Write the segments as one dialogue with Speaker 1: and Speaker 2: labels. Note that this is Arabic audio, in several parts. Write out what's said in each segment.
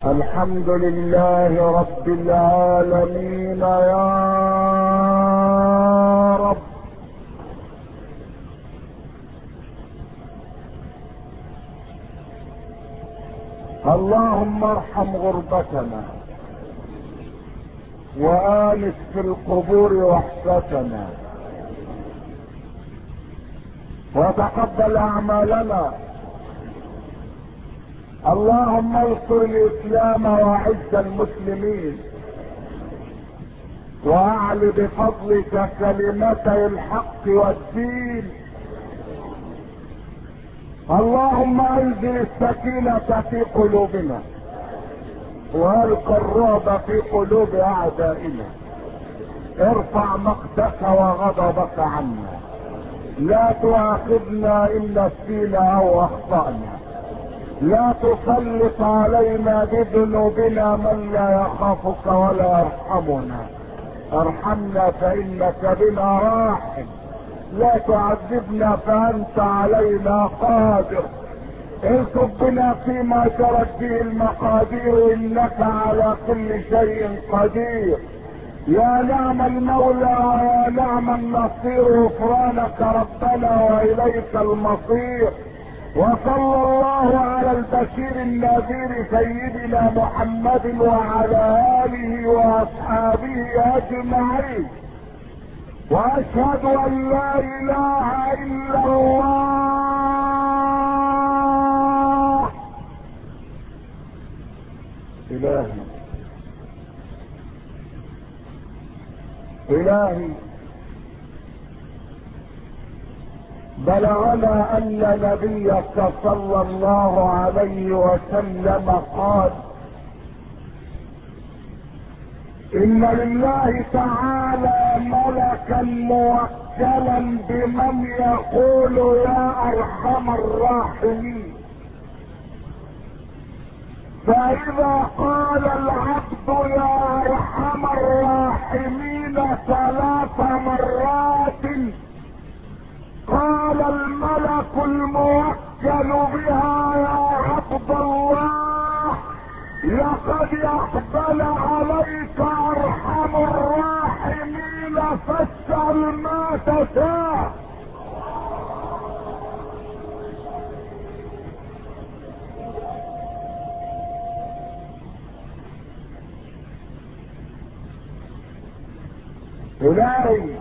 Speaker 1: الحمد لله رب العالمين يا رب. اللهم ارحم غربتنا وآنس في القبور وحشتنا وتقبل اعمالنا. اللهم انصر الاسلام واعز المسلمين واعل بفضلك كلمتي الحق والدين. اللهم انزل السكينة في قلوبنا والقى الرعب في قلوب اعدائنا. ارفع مقتك وغضبك عنا، لا تؤاخذنا ان نسينا او اخطأنا، لا تسلط علينا بذنوبنا من لا يخافك ولا يرحمنا. ارحمنا فانك بنا راحم، لا تعذبنا فانت علينا قادر. الكب بنا فيما جرت به المقادير، انك على كل شيء قدير. يا نعم المولى ويا نعم النصير، غفرانك ربنا واليك المصير. وصلى الله على البشير النذير سيدنا محمد وعلى اله واصحابه اجمعين. واشهد ان لا اله الا الله. الهي بلغنا ان نبيك صلى الله عليه وسلم قال: ان لله تعالى ملكا موكلا بمن يقول يا ارحم الراحمين. فاذا قال العبد يا ارحم الراحمين 3 مرات قال الملك الموكل بها: يا عبد الله، لقد اقبل عليك ارحم الراحمين، فاسأل ما تشاء. الهي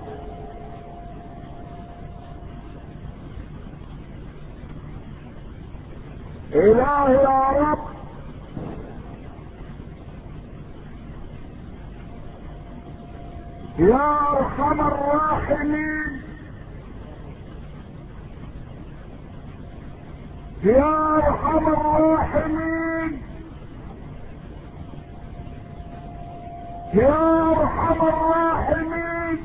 Speaker 1: الهي يا رب، يا ارحم الراحمين، يا ارحم الراحمين، يا ارحم الراحمين،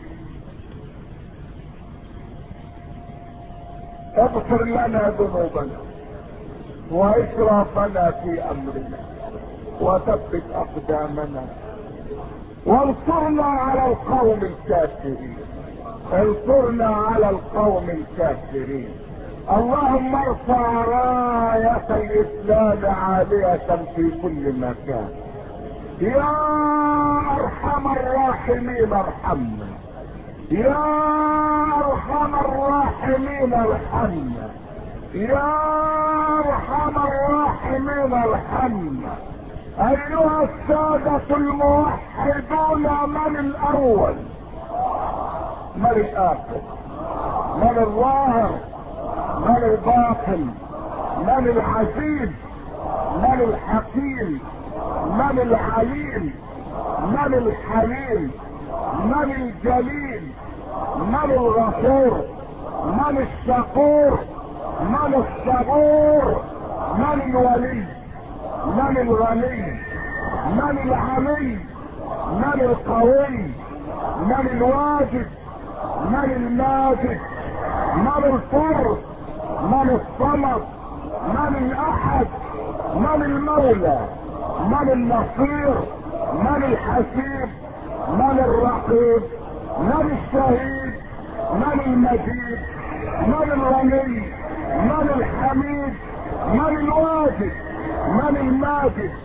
Speaker 1: اغفر لنا ذنوبنا واسرافنا في امرنا وثبت اقدامنا وانصرنا على القوم الكافرين، انصرنا على القوم الكافرين. اللهم ارفع راية الاسلام عالية في كل مكان. يا ارحم الراحمين ارحمنا، يا ارحم الراحمين ارحمنا، يا ارحم الراحمين ارحمنا. ايها السادة الموحدون، من الاول؟ من الاخر؟ من الظاهر؟ من الباطن؟ من العزيز؟ من الحكيم؟ من العليم؟ من الحليم؟ من الجليل؟ من الغفور؟ من الشكور؟ من الصبور؟ من الولي؟ من الغني؟ من العلي؟ من القوي؟ من الواجد؟ من الماجد؟ من الفرد؟ من الصمد؟ من الاحد؟ من المولى؟ من النصير؟ من الحسيب؟ من الرقيب؟ من الشهيد؟ من المجيد؟ من الغني؟ من الحميد؟ من الواجد؟ من الماجد؟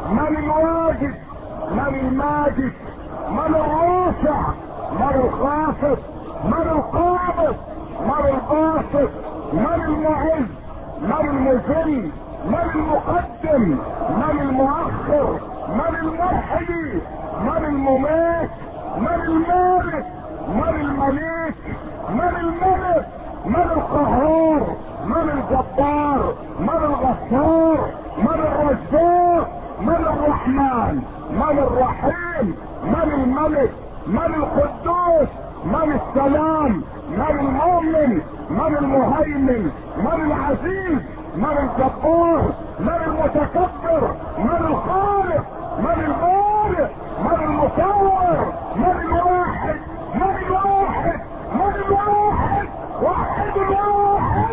Speaker 1: من الواجد؟ من الماجد؟ من الرافع؟ من الخافض؟ من القابض؟ من الباسط؟ من المعز؟ من المذل؟ من المقدم؟ من المؤخر؟ من المحيي؟ من المميت؟ من المالك؟ من المليك؟ من الملك؟ من القهار؟ من الجبار؟ من الغفار؟ من الرزاق؟ من الرحمن؟ من الرحيم؟ من الملك؟ من القدوس؟ من السلام؟ من المؤمن؟ من المهيمن؟ من العزيز؟ من الجبار؟ من المتكبر؟ من الخالق؟ من البارئ؟ من المصور؟ من الواحد؟ من الواحد؟ من الواحد؟ واحد الواحد.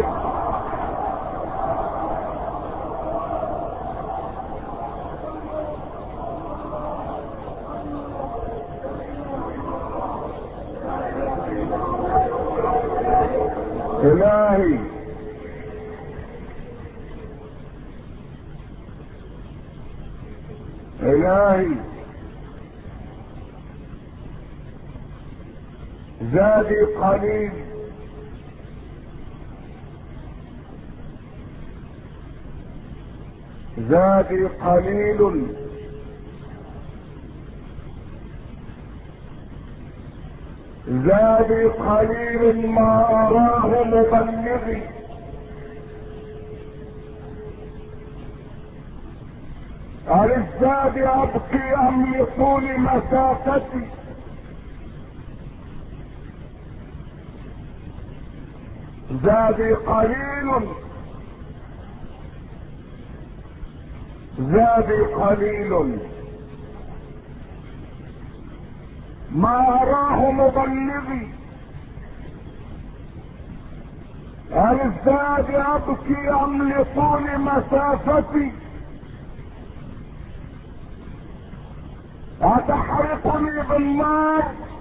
Speaker 1: إلهي إلهي زادي قليل، زادي قليل، زادي قليل ما أراه مبلغي. هل الزاد أبكي أم لطول مسافتي؟ زادي قليل، زادي قليل ما أراه مبلغي. هل الزاد أبكي أم لطول مسافتي؟ أتحرقني بالنار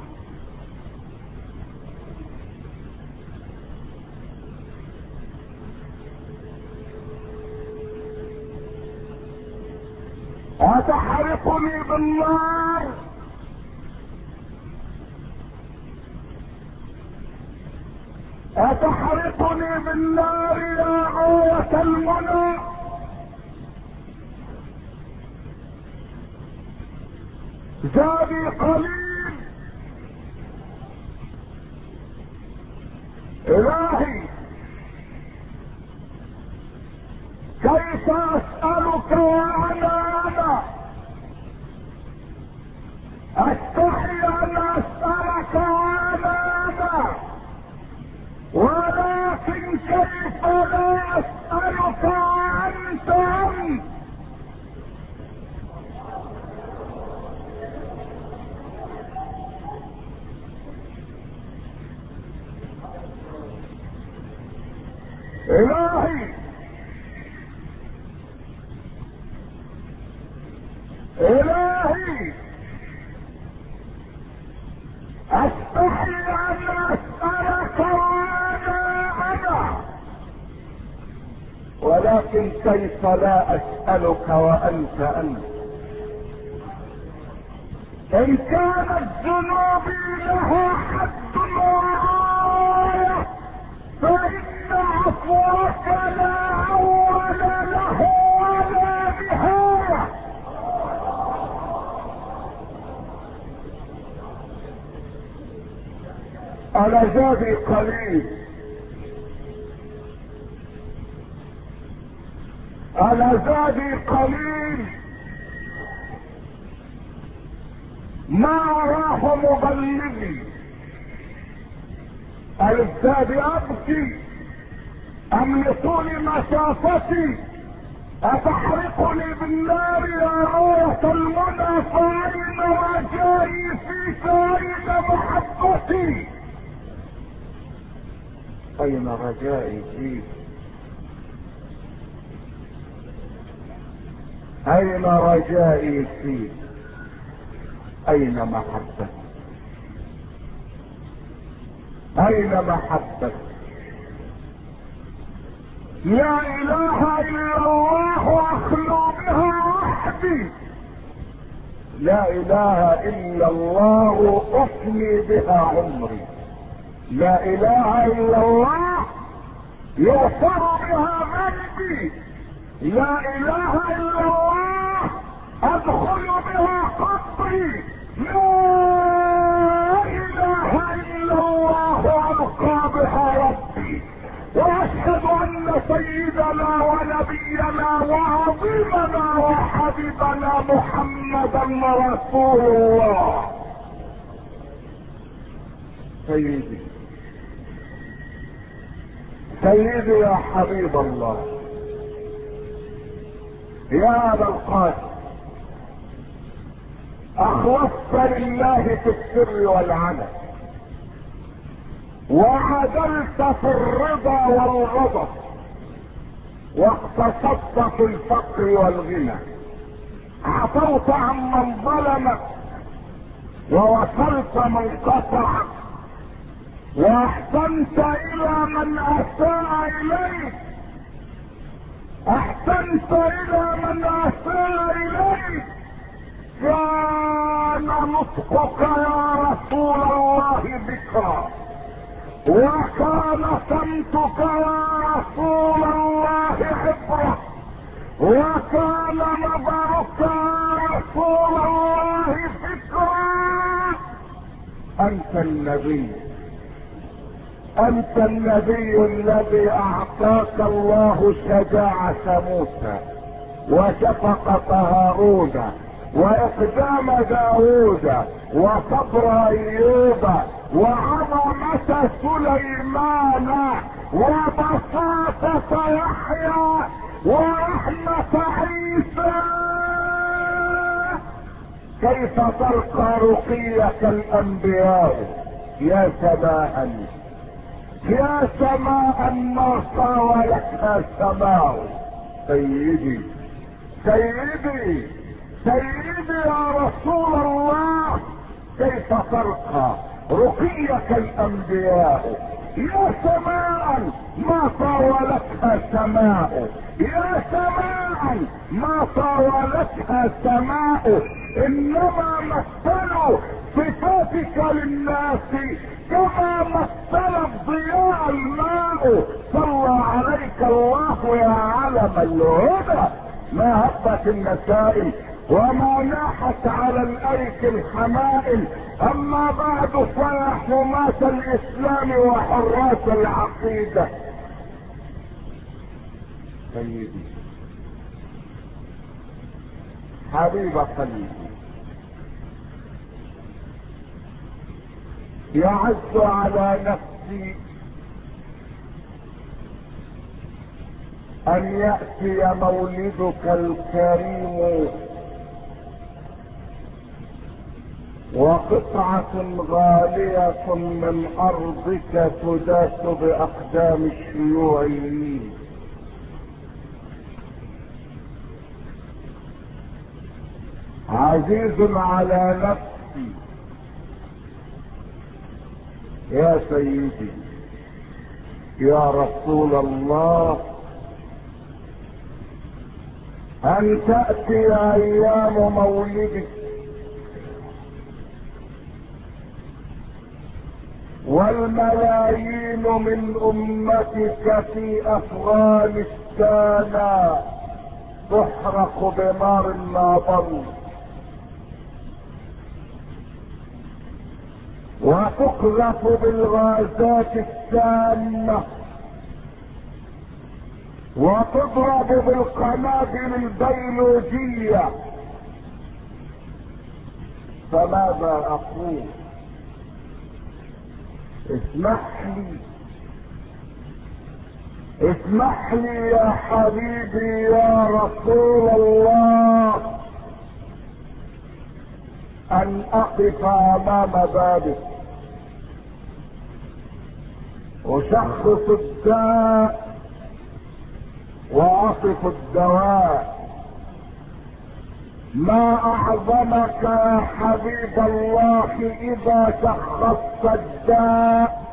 Speaker 1: أتحرقني بالنار أتحرقني بالنار يا غاية المنى. زادي قليل. إلهي كيف أسألك وأنا أستحي أن أسألك وأنا ولكن كيف لا أسألك وأنت أنت. إلهي إلهي أستحي أن أسألك وأنا ولكن كيف لا أسألك وأنت أنت. إن كانت ذنوبي لها حد وغاية فإن عفوك لا أول له ولا نهاية. أنا زادي قليل، أنا زادي قليل ما أراه مبلغي. الزاد أبكي أم لطول مسافتي؟ أتحرقني بالنار يا غاية المنى فأين رجائي فيك أين محبتي؟ أين رجائي فيك؟ أين رجائي فيك؟ أين محبتي؟ أين محبتي؟ لا إله إلا الله أخلو بها وحدي لا اله الا الله افني بها عمري، لا اله الا الله يغفر بها ذنبي، لا اله الا الله ادخل بها قبري، لا اله الا الله القى بها ربي، واشهد ان سيدنا ونبينا وعظيمنا وحبيبنا محمدا رسول الله. سيدي سيدي يا حبيب الله، يا ابا القاسم، اخلصت لله في السر والعلن، وعدلت في الرضا والغضب، واقتصدت في الفقر والغنى، عفوت عمن ظلمك، ووصلت من قطعك، واحسنت الى من اساء اليك، احسنت الى من اساء اليك. كان نطقك يا رسول الله ذكرا، وكان صمتك يا رسول الله عبرة، وكان نظرك يا رسول الله فكرا. انت النبي، انت النبي الذي اعطاك الله شجاعة موسى، وشفقة هارون، واقدام داوود، وصبر ايوب، وعظمة سليمان، وبساطة يحيى، ورحمة عيسى. كيف ترقى رقيك الانبياء يا سماء، يا سماء ما صاولتها سماء. سيدي سيدي سيدي يا رسول الله، كيف ترقى رقيك الانبياء يا سماء ما طاولتها سماء، يا سماء ما طاولتها سماء. انما مثلوا صفاتك للناس كما مثل الضياء الماء. صلى عليك الله يا علم الهدى، ما هبت النسائم وما ناحت على الايك الحمائل. اما بعد فيا حماة الاسلام وحراس العقيدة، سيدي حبيب قلبي، يعز على نفسي ان يأتي مولدك الكريم وقطعة غالية من ارضك تداس باقدام الشيوعيين. عزيز على نفسي يا سيدي يا رسول الله ان تأتي ايام مولدك والملايين من امتك في افغانستان تحرق بنار النابل، وتقذف بالغازات السامة، وتضرب بالقنابل البيولوجية. فماذا اقول؟ اسمح لي يا حبيبي يا رسول الله ان اقف امام بابك، اشخص الداء واصف الدواء. ما اعظمك يا حبيب الله اذا شخصت الداء،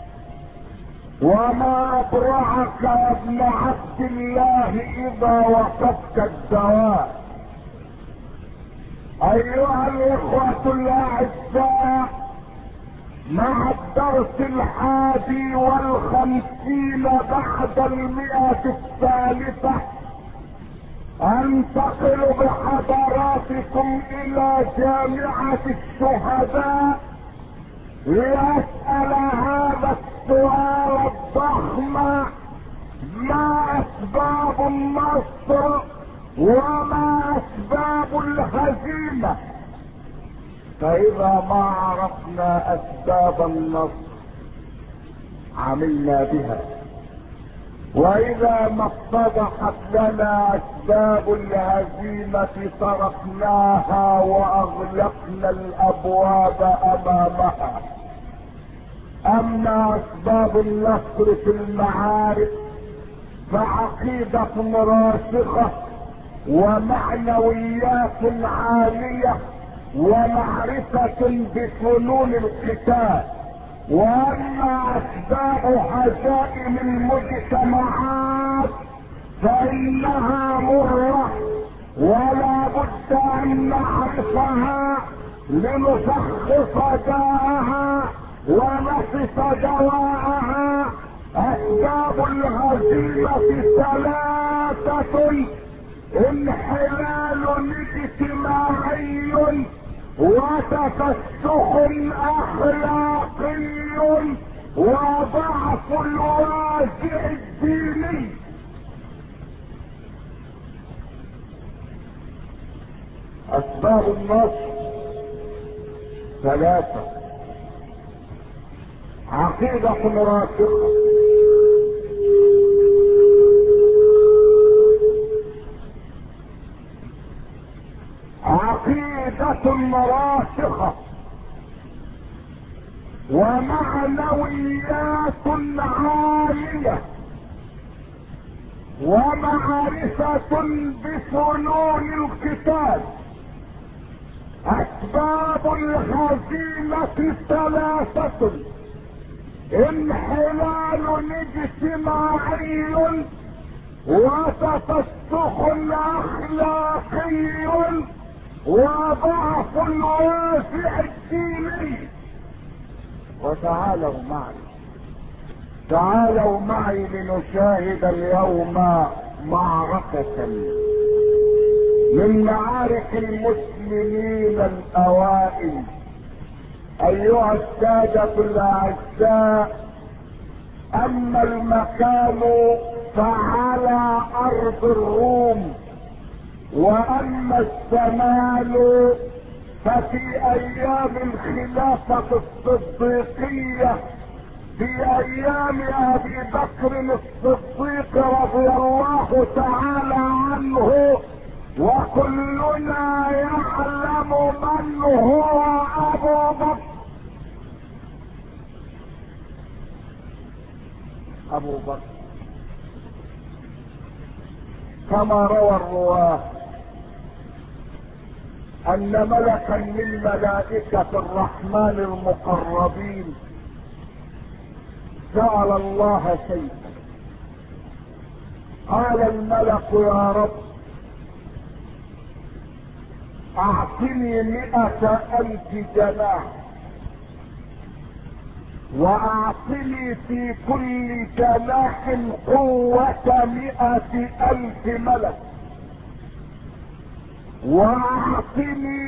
Speaker 1: وما ابرعك يا ابن عبد الله اذا وصفت الدواء. ايها الاخوة الاعزاء، مع الدرس 51 بعد 100 الثالثة انتقل بحضراتكم الى جامعة الشهداء لأسأل هذا السؤال الضخم: ما اسباب النصر وما اسباب الهزيمة؟ فاذا ما عرفنا اسباب النصر عملنا بها، واذا ما اتضحت لنا اسباب الهزيمة تركناها واغلقنا الابواب امامها. اما اسباب النصر في المعارك فعقيدة راسخة ومعنويات عالية ومعرفة بفنون القتال. واما اسباب هزائم المجتمعات فانها مرة ولا بد ان نعرفها لنشخص داءها ونصف دواءها. اسباب الهزيمة 3: انحلال اجتماعي وتفسخ اخلاقي وضعف الوازع الديني. اسباب النصر 3: عقيدة راسخة راسخة ومعنويات عالية ومعرفة بفنون القتال. اسباب الهزيمة 3: انحلال اجتماعي وتفسخ اخلاقي وضعف الوازع الديني. تعالوا معي لنشاهد اليوم معركة من معارك المسلمين الاوائل. ايها السادة الاعزاء، اما المكان فعلى ارض الروم، واما الشمال ففي ايام الخلافة الصديقية في ايام ابي بكر الصديق رضي الله تعالى عنه، وكلنا يعلم من هو ابو بكر كما روى الرواه ان ملكا من ملائكة الرحمن المقربين سأل الله شيئا. قال الملك: يا رب اعطني 100,000 جناح، واعطني في كل جناح قوة 100,000 ملك، واعطني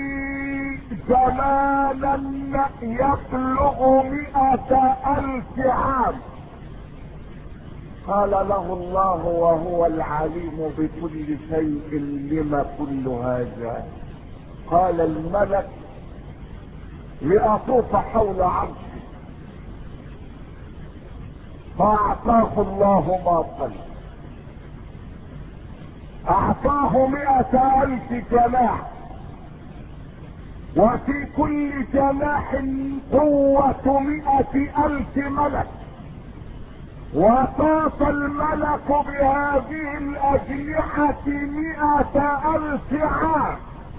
Speaker 1: زمانا يبلغ 100,000 عام. قال له الله وهو العليم بكل شيء: لم كل هذا؟ قال الملك: لأطوف حول عرشه. فاعطاه الله ما طلب، اعطاه 100,000 جناح، وفي كل جناح قوة 100,000 ملك. وطاف الملك بهذه الأجنحة 100,000 عام،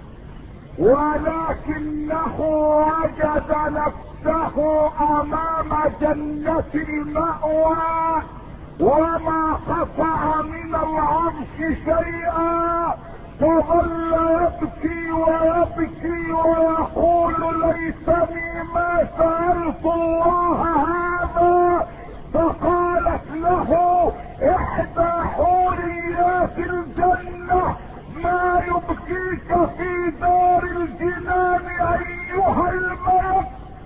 Speaker 1: ولكنه وجد نفسه امام جنة المأوى وما قطع من العرش شيئا، فظل يبكي ويبكي ليتني ما سألت الله هذا. فقالت له احدى حوريات الجنة: ما يبكيك في دار الجنان ايها الملك؟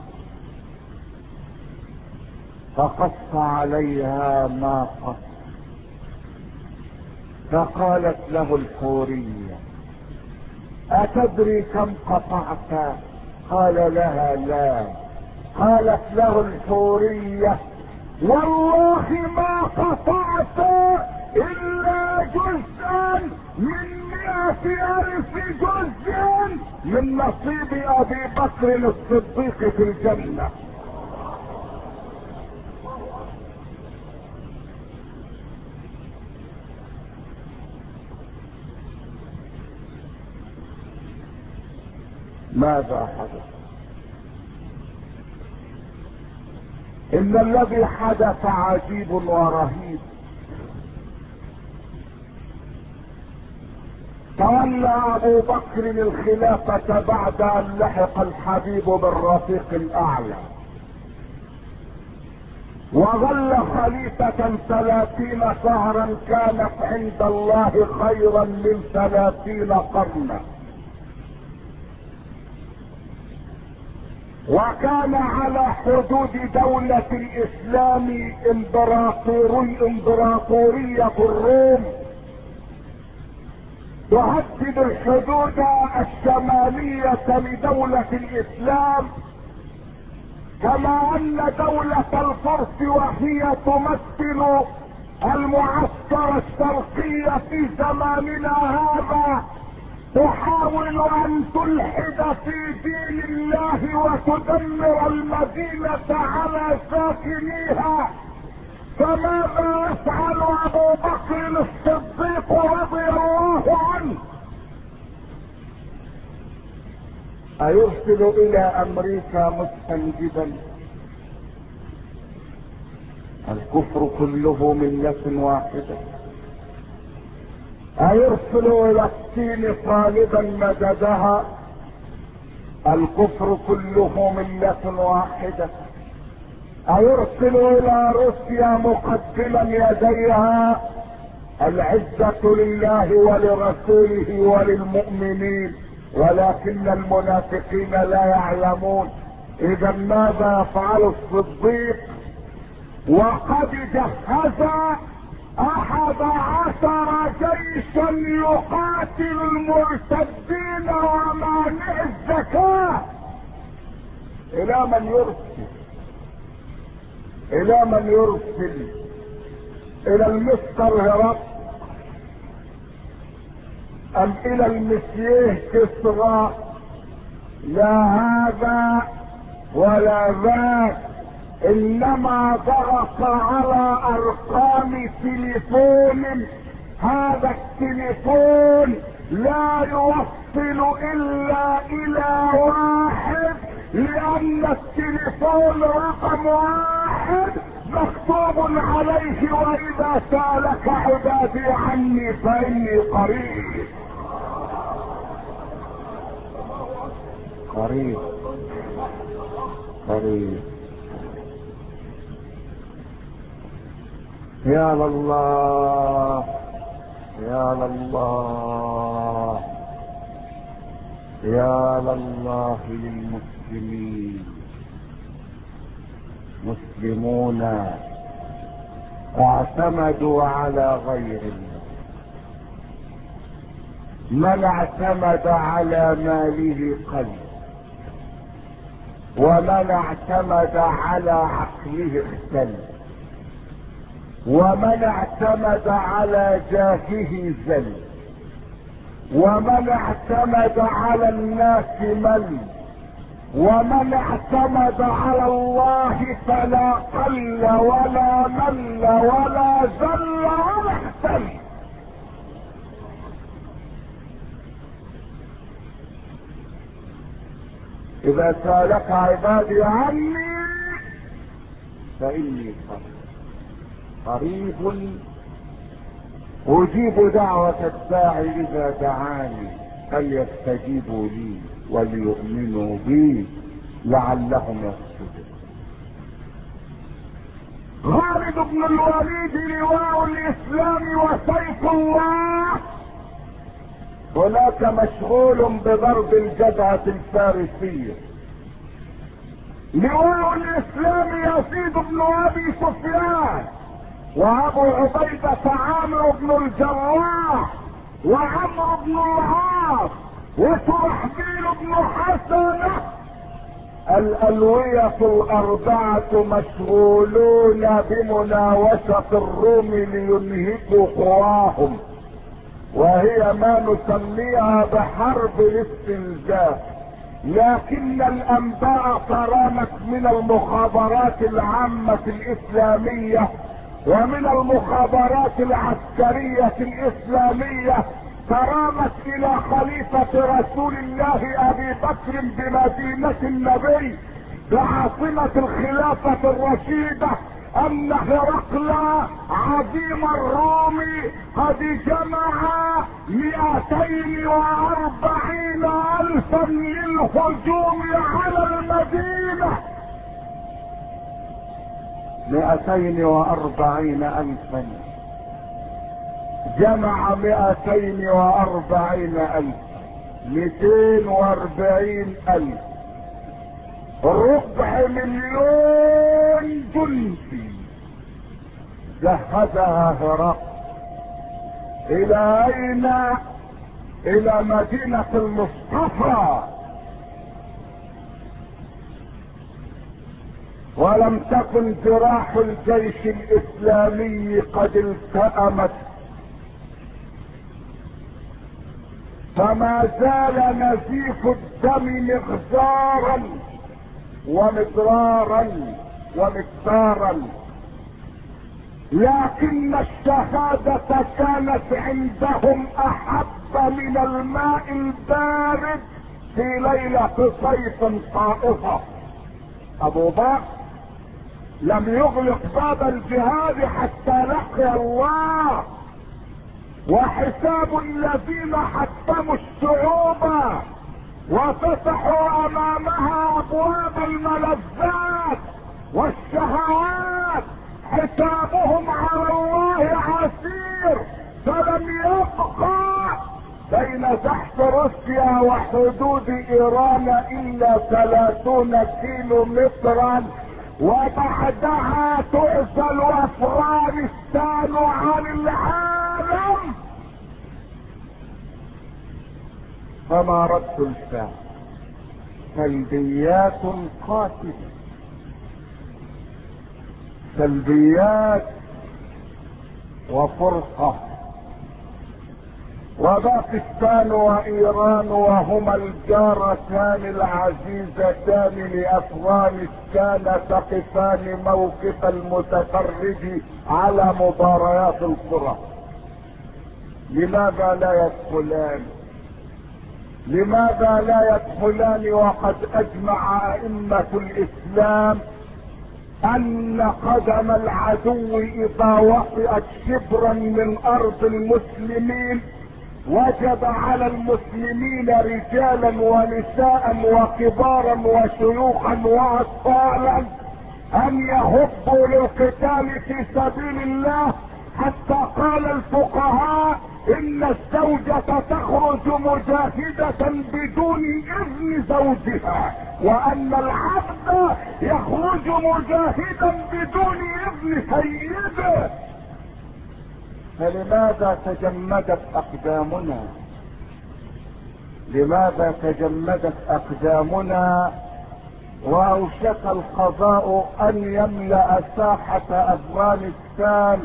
Speaker 1: فقص عليها ما قص. فقالت له الحورية: اتدري كم قطعت؟ قال لها: لا. قالت له الحورية: والله ما قطعت الا جزءا من 100,000 جزء من نصيب ابي بكر الصديق في الجنة. ماذا حدث؟ ان الذي حدث عجيب ورهيب. تولى ابو بكر الخلافة بعد ان لحق الحبيب بالرفيق الاعلى، وظل خليفة 30 شهرا كانت عند الله خيرا من 30 قرنا. وكان على حدود دولة الاسلام امبراطورية الروم تهدد الحدود الشمالية لدولة الاسلام، كما ان دولة الفرس وهي تمثل المعسكر الشرقي في زماننا هذا تحاول ان تلحد في دين الله وتدمر المدينة على ساكنيها. فماذا يفعل ابو بكر الصديق رضي الله عنه؟ ايرسل الى امريكا مستنجدا؟ الكفر كله ملة واحدة. ايرسل الى الصين طالبا مددها؟ الكفر كله ملة واحدة. ايرسل الى روسيا مقدما يديها؟ العزة لله ولرسوله وللمؤمنين، ولكن المنافقين لا يعلمون. اذا ماذا يفعل الصديق وقد جهز 11 جيشا يقاتل المرتدين ومانع الزكاة؟ الى من يرسل؟ الى من يرسل؟ الى المستر هرقل ام الى المسيح كسرى؟ لا هذا ولا ذاك، انما ضغط على ارقام تليفون. هذا التليفون لا يوصل الا الى واحد، لان التليفون رقم 1 مكتوب عليه: واذا سالك عبادي عني فاني قريب. قريب قريب. يا لله يا لله يا لله للمسلمين. مسلمون اعتمدوا على غير الله. من اعتمد على ماله قلب، ومن اعتمد على عقله اختل، ومن اعتمد على جاهه زل، ومن اعتمد على الناس مل، ومن اعتمد على الله فلا قل ولا مل ولا زل ولا اختل. اذا سالك عبادي عني فاني قريب اجيب دعوة الداعي اذا دعاني، فليستجيبوا لي وليؤمنوا بي لعلهم يسجدون. خالد بن الوليد لواء الاسلام وسيف الله، هناك مشغول بضرب الجبهة الفارسية. لواء الاسلام يزيد بن ابي سفيان، وابو عبيدة عامر بن الجراح، وعمرو بن العاص، وشرحبيل بن حسنة. الألوية الأربعة مشغولون بمناوشة الروم لينهكوا قواهم، وهي ما نسميها بحرب الاستنزاف. لكن الأنباء ترامت من المخابرات العامة الإسلامية ومن المخابرات العسكرية الإسلامية، ترامت الى خليفة رسول الله ابي بكر بمدينة النبي بعاصمة الخلافة الرشيدة ان هرقل عظيم الروم قد جمع 240,000 للهجوم على المدينة. 240,000 جمع 240,000 240,000 250,000 جندي جهزها هرقل. الى اين؟ الى مدينة المصطفى. ولم تكن جراح الجيش الاسلامي قد التأمت، فما زال نزيف الدم مغزارا ومضرارا ومكسارا، لكن الشهادة كانت عندهم احب من الماء البارد في ليلة صيف طائفة. ابو بكر لم يغلق باب الجهاد حتى لقي الله، وحساب الذين حطموا الشعوب وفتحوا امامها ابواب الملذات والشهوات حسابهم على الله عسير. فلم يبقى بين تحت روسيا وحدود ايران الا 30 كيلو مترا، وبعدها تعزل افغانستان عن العالم. فما رد الفعل؟ سلبيات قاتلة، سلبيات وفرقة. وباكستان وايران وهما الجارتان العزيزتان لافغانستان تقفان موقف المتفرج على مباريات الكرة. لماذا لا يدخلان؟ لماذا لا يدخلان وقد اجمع ائمة الاسلام ان قدم العدو اذا وطئت شبرا من ارض المسلمين وجب على المسلمين رجالا ونساء وكبارا وشيوخا واطفالا ان يهبوا للقتال في سبيل الله، حتى قال الفقهاء ان الزوجة تخرج مجاهدة بدون اذن زوجها، وان العبد يخرج مجاهدا بدون اذن سيده. فلماذا تجمدت اقدامنا؟ لماذا تجمدت اقدامنا واوشك القضاء ان يملأ ساحة افغانستان،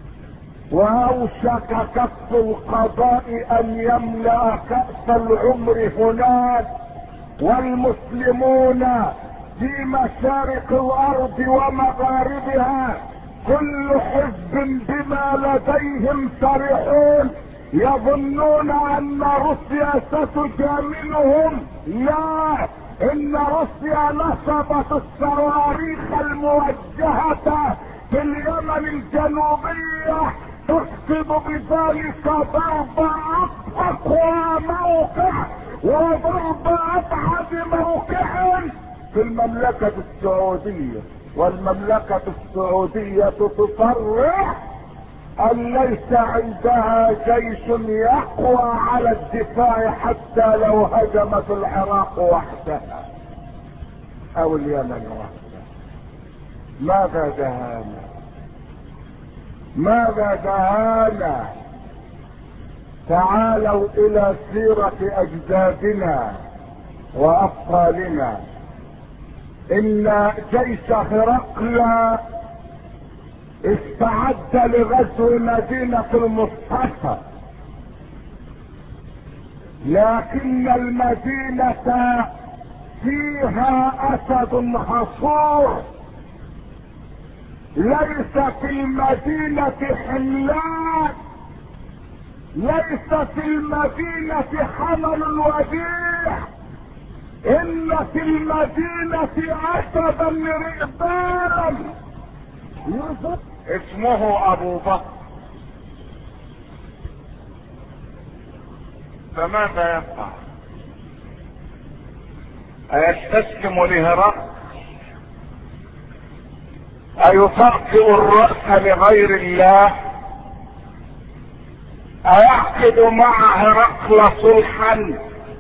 Speaker 1: واوشك كف القضاء ان يملأ كأس العمر هناك، والمسلمون في مشارق الارض ومغاربها كل حزب بما لديهم فرحون، يظنون ان روسيا ستجاملهم. لا، ان روسيا نصبت الصواريخ الموجهة في اليمن الجنوبية تقصد بذلك ضرب اقوى موقع وضرب ابعد موقع في المملكة السعودية، والمملكة السعودية تصرح ان ليس عندها جيش يقوى على الدفاع حتى لو هجمت العراق وحدها او اليمن وحدها. ماذا دهانا؟ ماذا دهانا؟ تعالوا الى سيرة اجدادنا وابطالنا. ان جيش هرقل استعد لغزو مدينة المصطفى، لكن المدينة فيها اسد حصور، ليس في المدينة حملان، ليس في المدينة حمل وديع، ان في المدينة اسدا رئبانا اسمه ابو بكر. فماذا يفعل؟ ايستسلم لهرقل؟ ايطأطئ الرأس لغير الله؟ ايعقد مع هرقل صلحا؟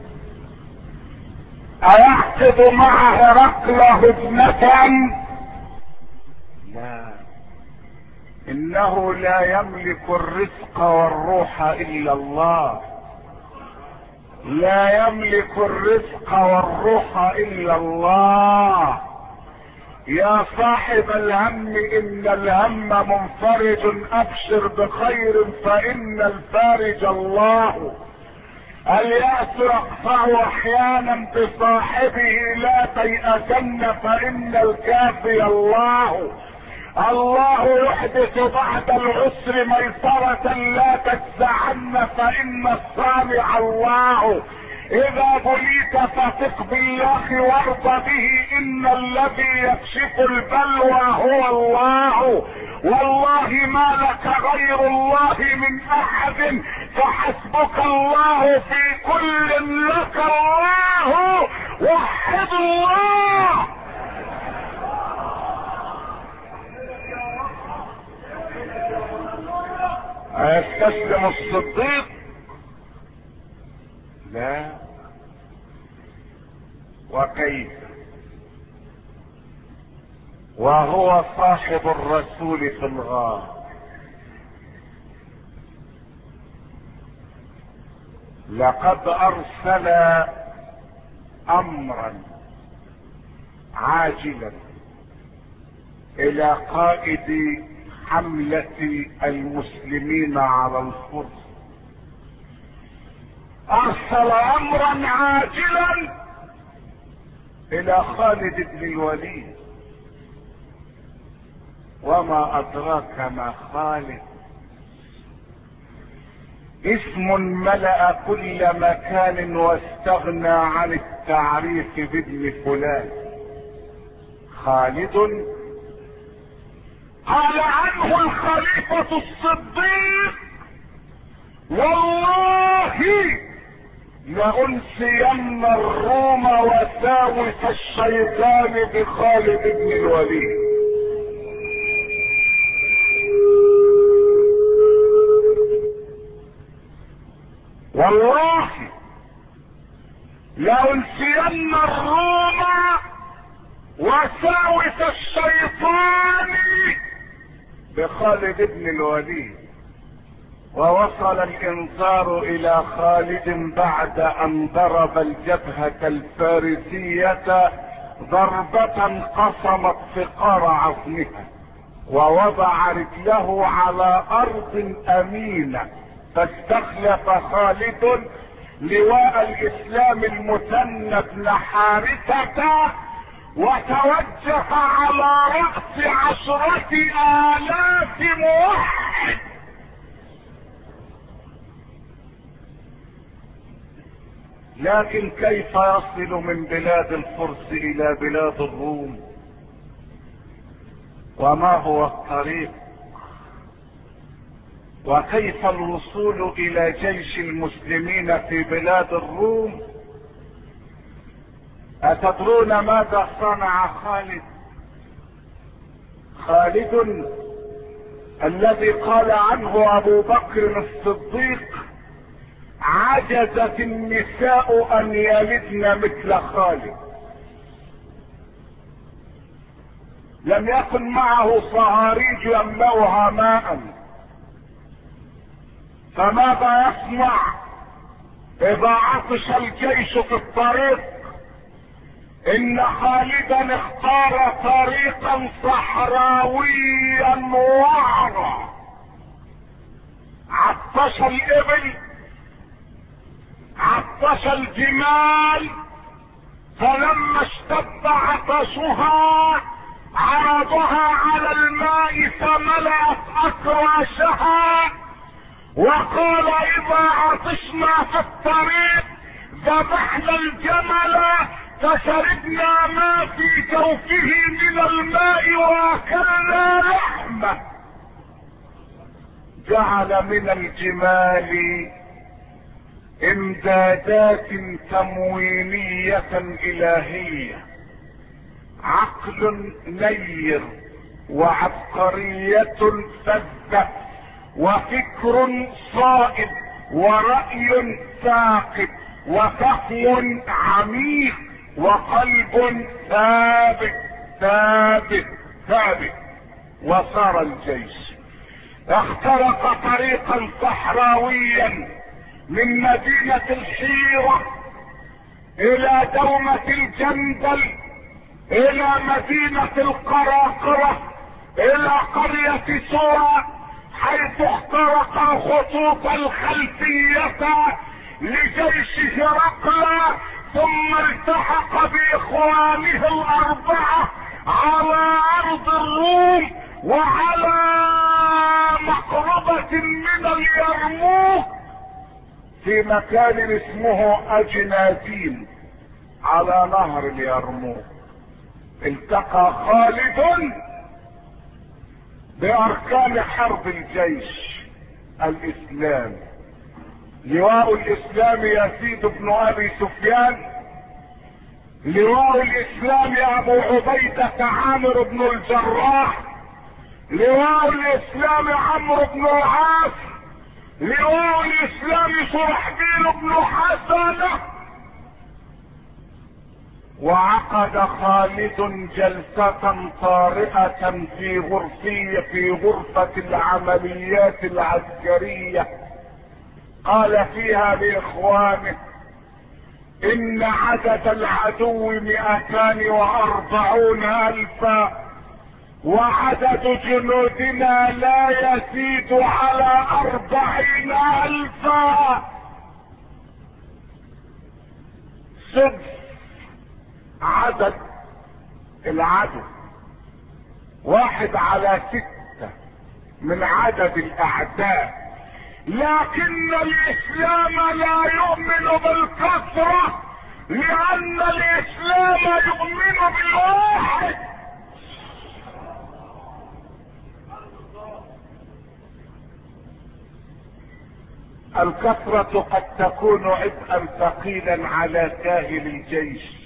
Speaker 1: ايعقد مع هرقل هدنة؟ لا، انه لا يملك الرزق والروح الا الله، لا يملك الرزق والروح الا الله. يا صاحب الهم ان الهم منفرج، ابشر بخير فان الفارج الله. اليأس يقطع احيانا بصاحبه، لا تيأسن فان الكافي الله. الله يحدث بعد العسر ميسرة، لا تجزعن فان الصانع الله. اذا بليت فثق بالله وارض به، ان الذي يكشف البلوى هو الله. والله ما لك غير الله من احد، فحسبك الله في كل لك الله. وحد الله. أيستسلم الصديق؟ لا. وكيف وهو صاحب الرسول في الغار؟ لقد ارسل امرا عاجلا الى قائد حملة المسلمين على الفرس. ارسل امرا عاجلا الى خالد بن الوليد. وما ادراك ما خالد؟ اسم ملأ كل مكان واستغنى عن التعريف بابن فلان. خالد قال عنه الخليفة الصديق: والله لأنسين الروم وساوس الشيطان بخالد بن الوليد. والله لأنسين الروم وساوس الشيطان بخالد بن الوليد. ووصل الانذار الى خالد بعد ان ضرب الجبهة الفارسية ضربة قصمت فقار عظمها، ووضع رجله على ارض امينة، فاستخلف خالد لواء الاسلام المثنى بن حارثة، وتوجه على رأس 10,000 موحد. لكن كيف يصل من بلاد الفرس الى بلاد الروم؟ وما هو الطريق؟ وكيف الوصول الى جيش المسلمين في بلاد الروم؟ أتدرون ماذا صنع خالد؟ خالد الذي قال عنه أبو بكر الصديق: عجزت النساء أن يلدن مثل خالد. لم يكن معه صهاريج يملأها ماء، فماذا يصنع إذا عطش الجيش في الطريق؟ إن خالدا اختار طريقا صحراويا وعرا، عطش الإبل، عطش الجمال، فلما اشتد عطشها عرضها على الماء فملأت أكراشها، وقال: إذا عطشنا في الطريق ذبحنا الجمل فشربنا ما في جوفه من الماء واكلنا لحمه. جعل من الجمال امدادات تموينية الهية، عقل نير وعبقرية فذة وفكر صائب ورأي ثاقب وفهم عميق وقلب ثابت ثابت ثابت. وصار الجيش اخترق طريقا صحراويا من مدينة الحيرة الى دومة الجندل الى مدينة القراقرة الى قرية سورة، حيث اخترق الخطوط الخلفية لجيش هرقل، ثم التحق باخوانه الاربعة على ارض الروم وعلى مقربة من اليرموك في مكان اسمه اجنادين على نهر اليرموك. التقى خالد باركان حرب الجيش الاسلامي. لواء الاسلام يزيد بن ابي سفيان، لواء الاسلام ابو عبيدة عامر بن الجراح، لواء الاسلام عمرو بن العاص، لواء الاسلام شرحبيل بن حسنة. وعقد خالد جلسة طارئة في غرفة العمليات العسكرية، قال فيها لاخوانه: ان عدد العدو 240,000 وعدد جنودنا لا يزيد على 40,000. سدس عدد العدو، 1/6 من عدد الاعداء. لكن الاسلام لا يؤمن بالكثرة، لان الاسلام يؤمن بالواحد. الكثرة قد تكون عبئا ثقيلا على كاهل الجيش،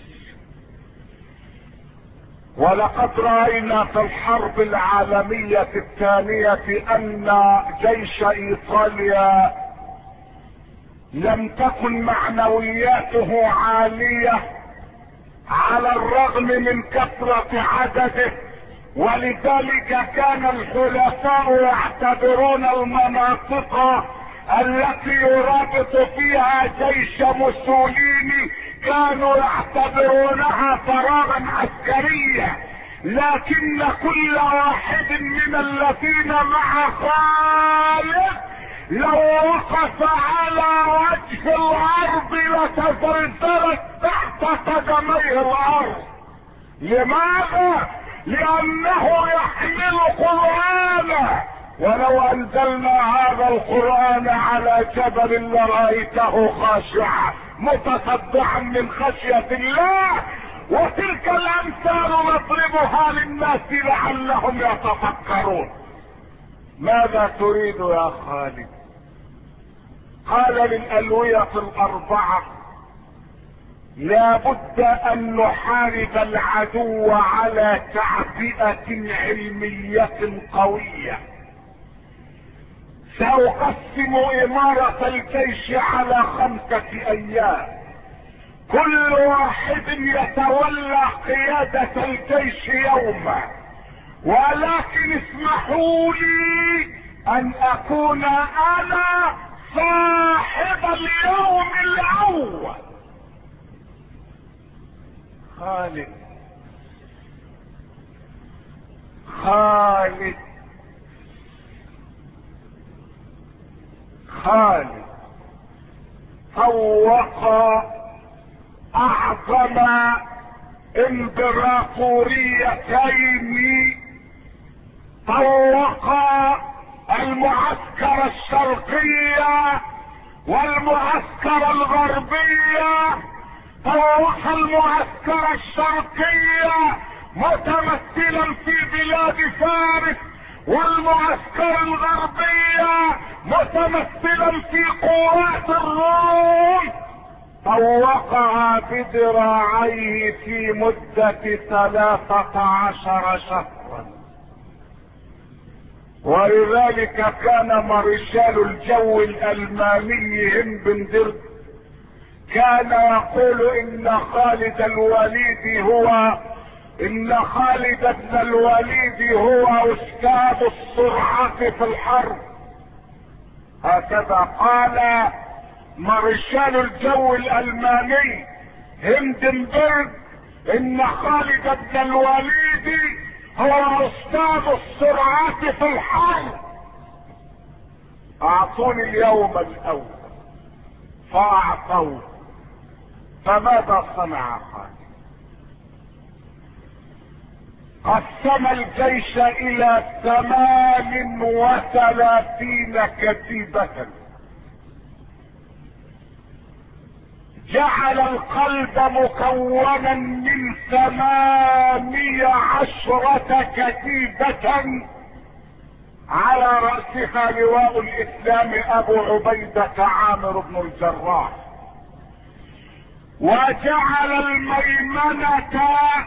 Speaker 1: ولقد رأينا في الحرب العالمية الثانية ان جيش ايطاليا لم تكن معنوياته عالية على الرغم من كثرة عدده، ولذلك كان الحلفاء يعتبرون المناطق التي يرابط فيها جيش موسوليني كانوا يعتبرونها فراغا عسكريا. لكن كل واحد من الذين مع خالد لو وقف على وجه الارض لتزلزلت تحت قدميه الارض. لماذا؟ لانه يحمل قرآنا، ولو انزلنا هذا القرآن على جبل لرأيته خاشعا متصدعا من خشية الله. وتلك الامثال نضربها للناس لعلهم يتفكرون. ماذا تريد يا خالد؟ قال للألوية الأربعة: لا بد ان نحارب العدو على تعبئة علمية قوية. سأقسم إمارة الجيش على 5 أيام، كل واحد يتولى قيادة الجيش يوما، ولكن اسمحوا لي ان اكون انا صاحب اليوم الاول. خالد خالد خالد فوق اعظم امبراطوريتين، فوق المعسكر الشرقية والمعسكر الغربية. فوق المعسكر الشرقية متمثلا في بلاد فارس، والمعسكر الغربية متمثلا في قوات الروم. فوقها بذراعيه في مدة 13 شهرا. ولذلك كان مارشال الجو الالماني هندنبرغ كان يقول ان خالد بن الوليد هو استاذ السرعة في الحرب. هكذا قال مارشال الجو الالماني هندنبرغ ان خالد بن الوليد هو استاذ السرعات في الحرب. اعطوني اليوم الاول فاعطوه. فماذا صنع خالد؟ قسم الجيش الى 38 كتيبة، جعل القلب مكونا من 18 كتيبة، على رأسها لواء الاسلام ابو عبيدة عامر بن الجراح، وجعل الميمنة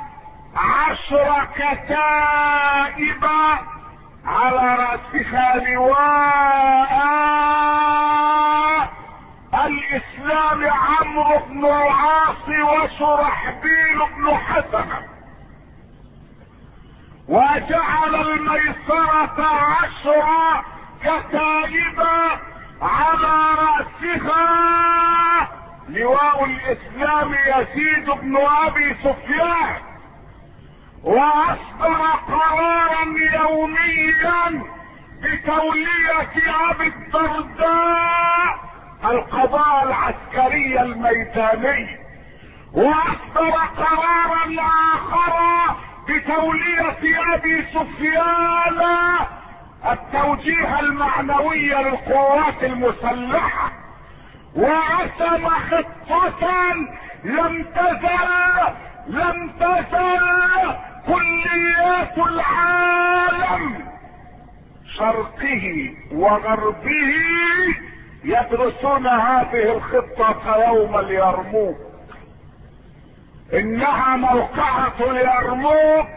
Speaker 1: 10 كتائب، على رأسها لواء الاسلام عمرو بن العاص وشرحبيل بن حسنة، وجعل الميسرة 10 كتائب، على رأسها لواء الاسلام يزيد بن ابي سفيان، واصدر قرارا يوميا بتولية ابي الدرداء القضاء العسكري الميداني، واصدر قرارا اخر بتولية ابي سفيان التوجيه المعنوي للقوات المسلحة، ورسم خطة لم تزل كليات العالم شرقه وغربه يدرسون هذه الخطة يوم اليرموك. انها موقعة اليرموك،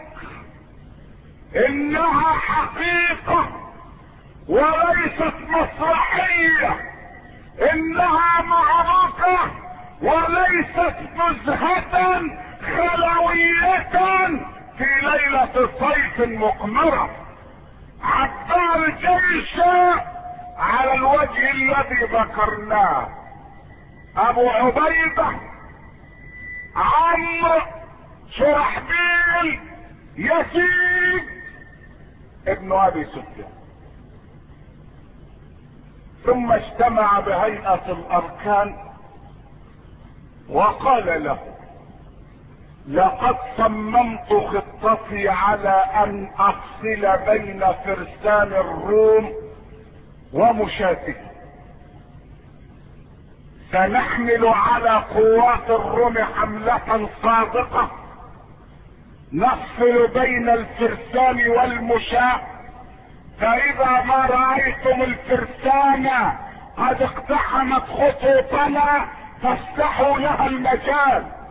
Speaker 1: انها حقيقة وليست مسرحية، انها معركة وليست نزهة خلوية في ليلة صيف مقمرة. عدى الجيش على الوجه الذي ذكرناه: ابو عبيدة، عمرو، شرحبيل، يزيد ابن ابي سفيان. ثم اجتمع بهيئة الاركان وقال له: لقد صممت خطتي على ان افصل بين فرسان الروم ومشاته. سنحمل على قوات الروم حملة صادقة نفصل بين الفرسان والمشاة، فاذا ما رأيتم الفرسان قد اقتحمت خطوطنا فافتحوا لها المجال،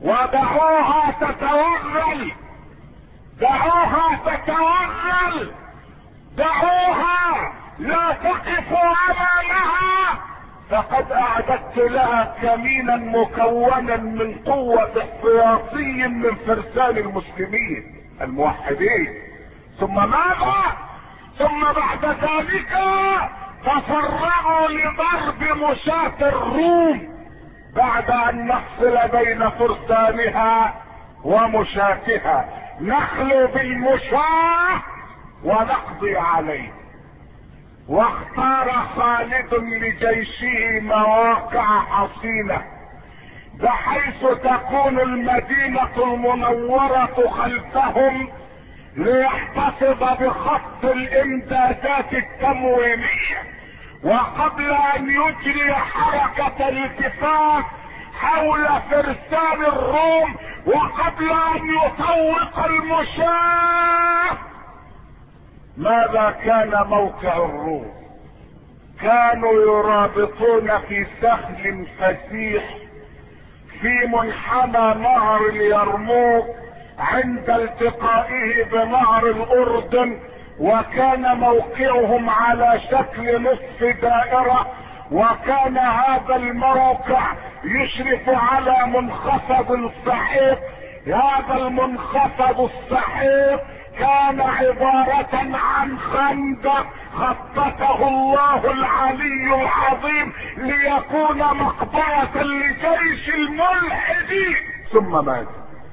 Speaker 1: ودعوها تتوغل، دعوها تتوغل، دعوها لا تقفوا امامها، فقد اعددت لها كمينا مكونا من قوة احتياطي من فرسان المسلمين الموحدين. ثم ماذا؟ ثم بعد ذلك تفرغوا لضرب مشاة الروم بعد ان نفصل بين فرسانها ومشاتها، نخلو بالمشاة ونقضي عليه. واختار خالد لجيشه مواقع حصينة بحيث تكون المدينة المنورة خلفهم ليحتفظ بخط الامدادات التموينية، وقبل ان يجري حركة الالتفاف حول فرسان الروم، وقبل ان يطوق المشاة. ماذا كان موقع الروم؟ كانوا يرابطون في سهل فسيح في منحنى نهر اليرموك عند التقائه بنهر الاردن، وكان موقعهم على شكل نصف دائرة، وكان هذا الموقع يشرف على منخفض السحيق. هذا المنخفض السحيق كان عبارة عن خندق خطته الله العلي العظيم ليكون مقبرة لجيش الملحدين. ثم ماذا؟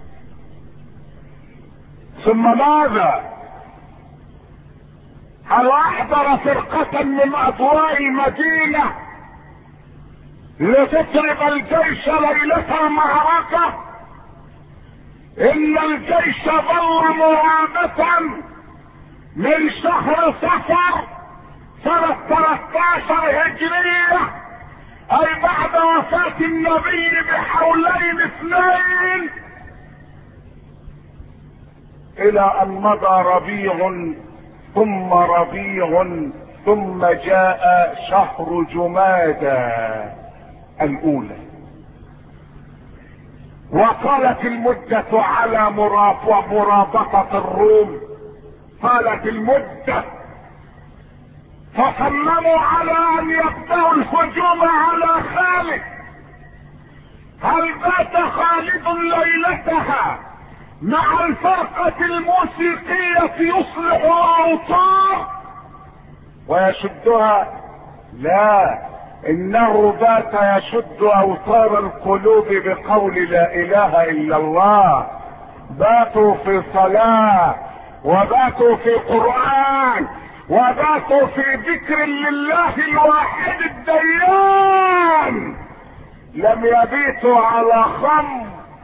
Speaker 1: ثم ماذا؟ هل احضر فرقة من اضواء المدينة لتطرد الجيش ليلة المعركة؟ ان الجيش ظل مرابطا من شهر صفر سنة 13 هجرية، اي بعد وفاة النبي بحولين 2، الى ان مضى ربيع ثم ربيع ثم جاء شهر جمادى الاولى، وطالت المدة على مرابطة الروم، طالت المدة، فصمموا على ان يبدأوا الهجوم على خالد. هل بات خالد ليلتها مع الفرقة الموسيقية يصلح الاوتار ويشدها؟ لا، انه بات يشد اوتار القلوب بقول لا اله الا الله. باتوا في صلاة، وباتوا في قرآن، وباتوا في ذكر لله الواحد الديان. لم يبيتوا على خمر،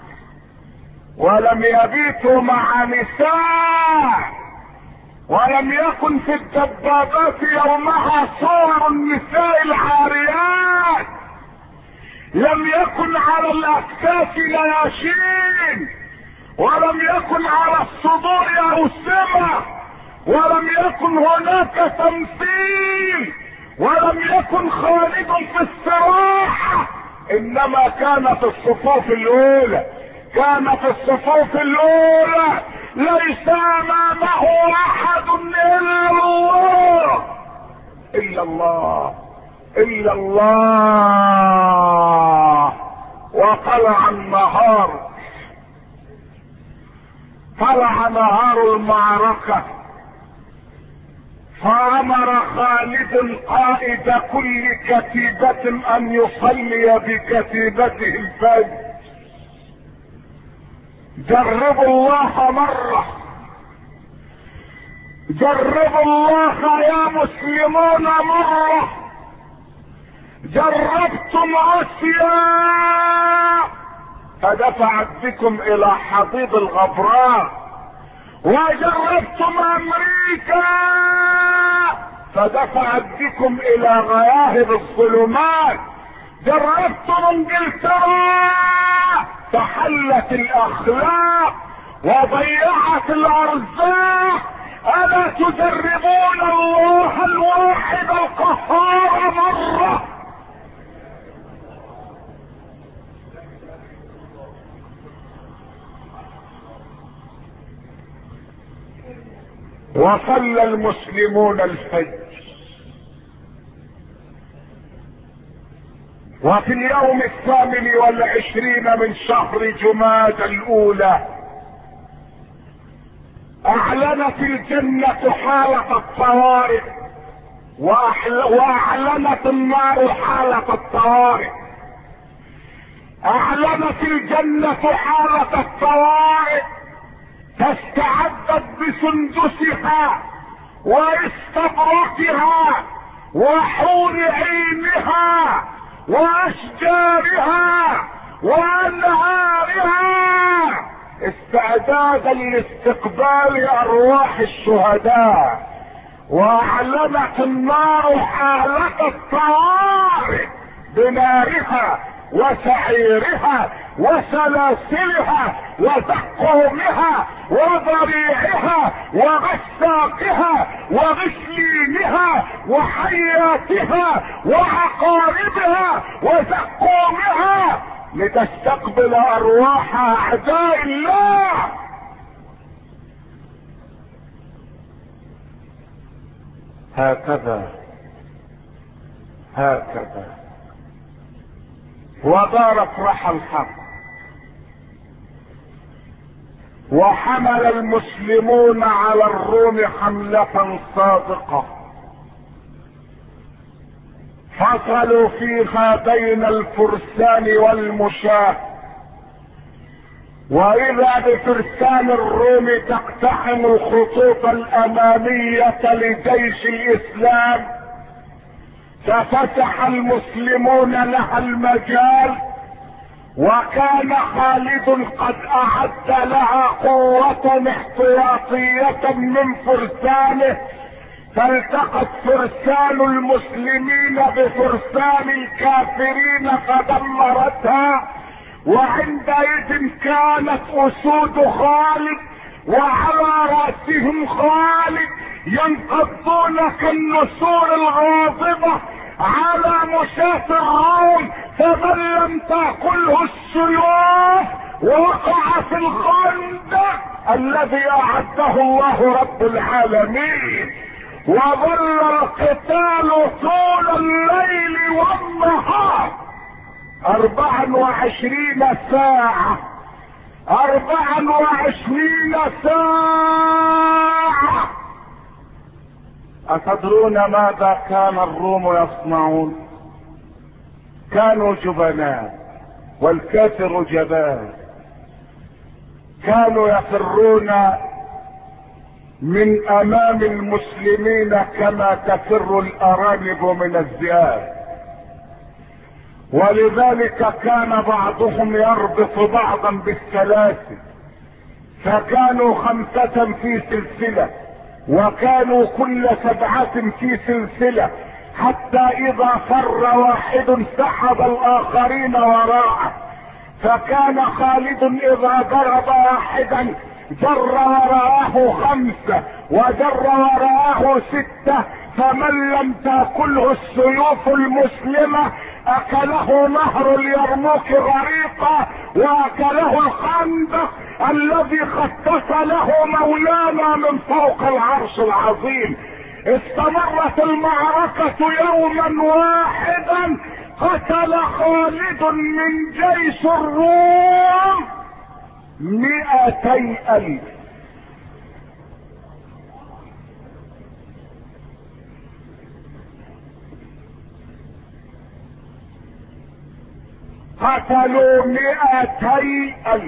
Speaker 1: ولم يبيتوا مع نساء، ولم يكن في الدبابات يومها صور النساء العاريات، لم يكن على الاكتاف لياشين، ولم يكن على الصدور اوسمة، ولم يكن هناك تمثيل، ولم يكن خالد في الصراحة، انما كان في الصفوف الاولى، كان في الصفوف الاولى، ليس امامه احد الا الله، الا الله، الا الله. وطلع النهار، طلع نهار المعركة، فامر خالد قائد كل كتيبة ان يصلي بكتيبته الفجر. جربوا الله مرة، جربوا الله يا مسلمون مرة. جربتم اسيا فدفعت بكم الى حضيض الغبراء، وجربتم امريكا فدفعت بكم الى غياهب الظلمات، جربتم انجلترا فحلت الاخلاق وضيعت الارزاق. الا تجربون الله الواحد القهار مرة؟ وصلى المسلمون الفجر، وفي اليوم 28 من شهر جمادى الأولى أعلنت الجنة حالة الطوارئ، وأعلنت النار حالة الطوارئ. أعلنت الجنة حالة الطوارئ، فاستعدت بسندسها واستبرقها وحور عينها واشجارها وانهارها استعدادا لاستقبال ارواح الشهداء. واعلنت النار حالة الطوارئ بنارها وسعيرها وسلاسلها وزقومها وضريعها وغساقها وغسلينها وحياتها وعقاربها وزقومها لتستقبل ارواح اعداء الله. هكذا ودارت رحى الحرب، وحمل المسلمون على الروم حملة صادقة فصلوا فيها بين الفرسان والمشاة، واذا بفرسان الروم تقتحم الخطوط الامامية لجيش الاسلام، ففتح المسلمون لها المجال، وكان خالد قد اعد لها قوة احتياطية من فرسانه، فالتقت فرسان المسلمين بفرسان الكافرين فدمرتها. وعندئذ كانت اسود خالد وعلى راسهم خالد ينقضون كالنسور الغاضبة على مشاة الروم، فمن لم تأكله السيوف وقع في الخندق الذي اعده الله رب العالمين. وظل القتال طول الليل والنهار 24 ساعة 24 ساعة. أتدرون ماذا كان الروم يصنعون؟ كانوا جبناء والكافر جبان، كانوا يفرون من امام المسلمين كما تفر الارانب من الذئاب، ولذلك كان بعضهم يربط بعضا بالسلاسل، فكانوا 5 في سلسلة، وكانوا كل 7 في سلسلة، حتى اذا فر واحد سحب الاخرين وراءه. فكان خالد اذا ضرب واحدا جر وراءه 5 وجر وراءه 6، فمن لم تأكله السيوف المسلمة اكله نهر اليرموك غريقا، واكله الخندق الذي خطط له مولانا من فوق العرش العظيم. استمرت المعركة يوما واحدا، قتل خالد من جيش الروم 200,000. قتلوا 200,000.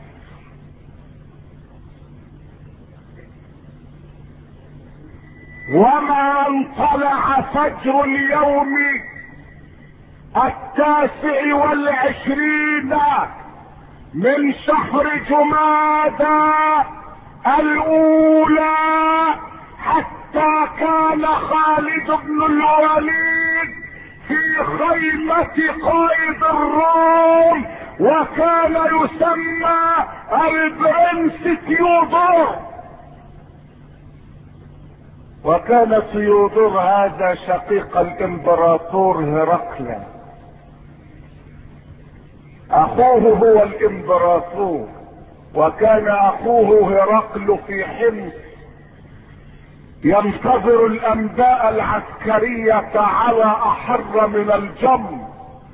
Speaker 1: وما انطلع فجر اليوم 29 من شهر جمادى الاولى حتى كان خالد بن الوليد في خيمة قائد الروم، وكان يسمى البرنس تيودور. وكان تيودور هذا شقيق الامبراطور هرقل، اخوه هو الامبراطور، وكان اخوه هرقل في حمص، ينتظر الانباء العسكرية على احر من الجمر،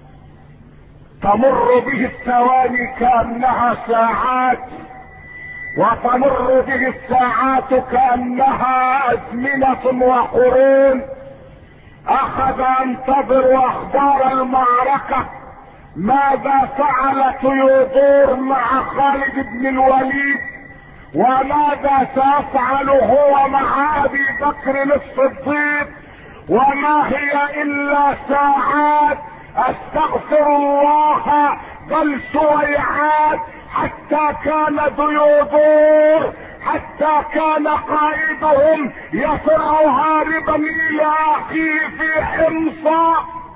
Speaker 1: تمر به الثواني كأنها ساعات، وتمر به الساعات كأنها أزمنة وقرون. اخذ ينتظر اخبار المعركة، ماذا فعل تيودور مع خالد بن الوليد، وماذا سيفعل هو مع ابي بكر الصديق، وما هي الا ساعات، استغفر الله، بل سويعات، حتى كان ديودور، حتى كان قائدهم يفر هاربا الى اخيه في حمص.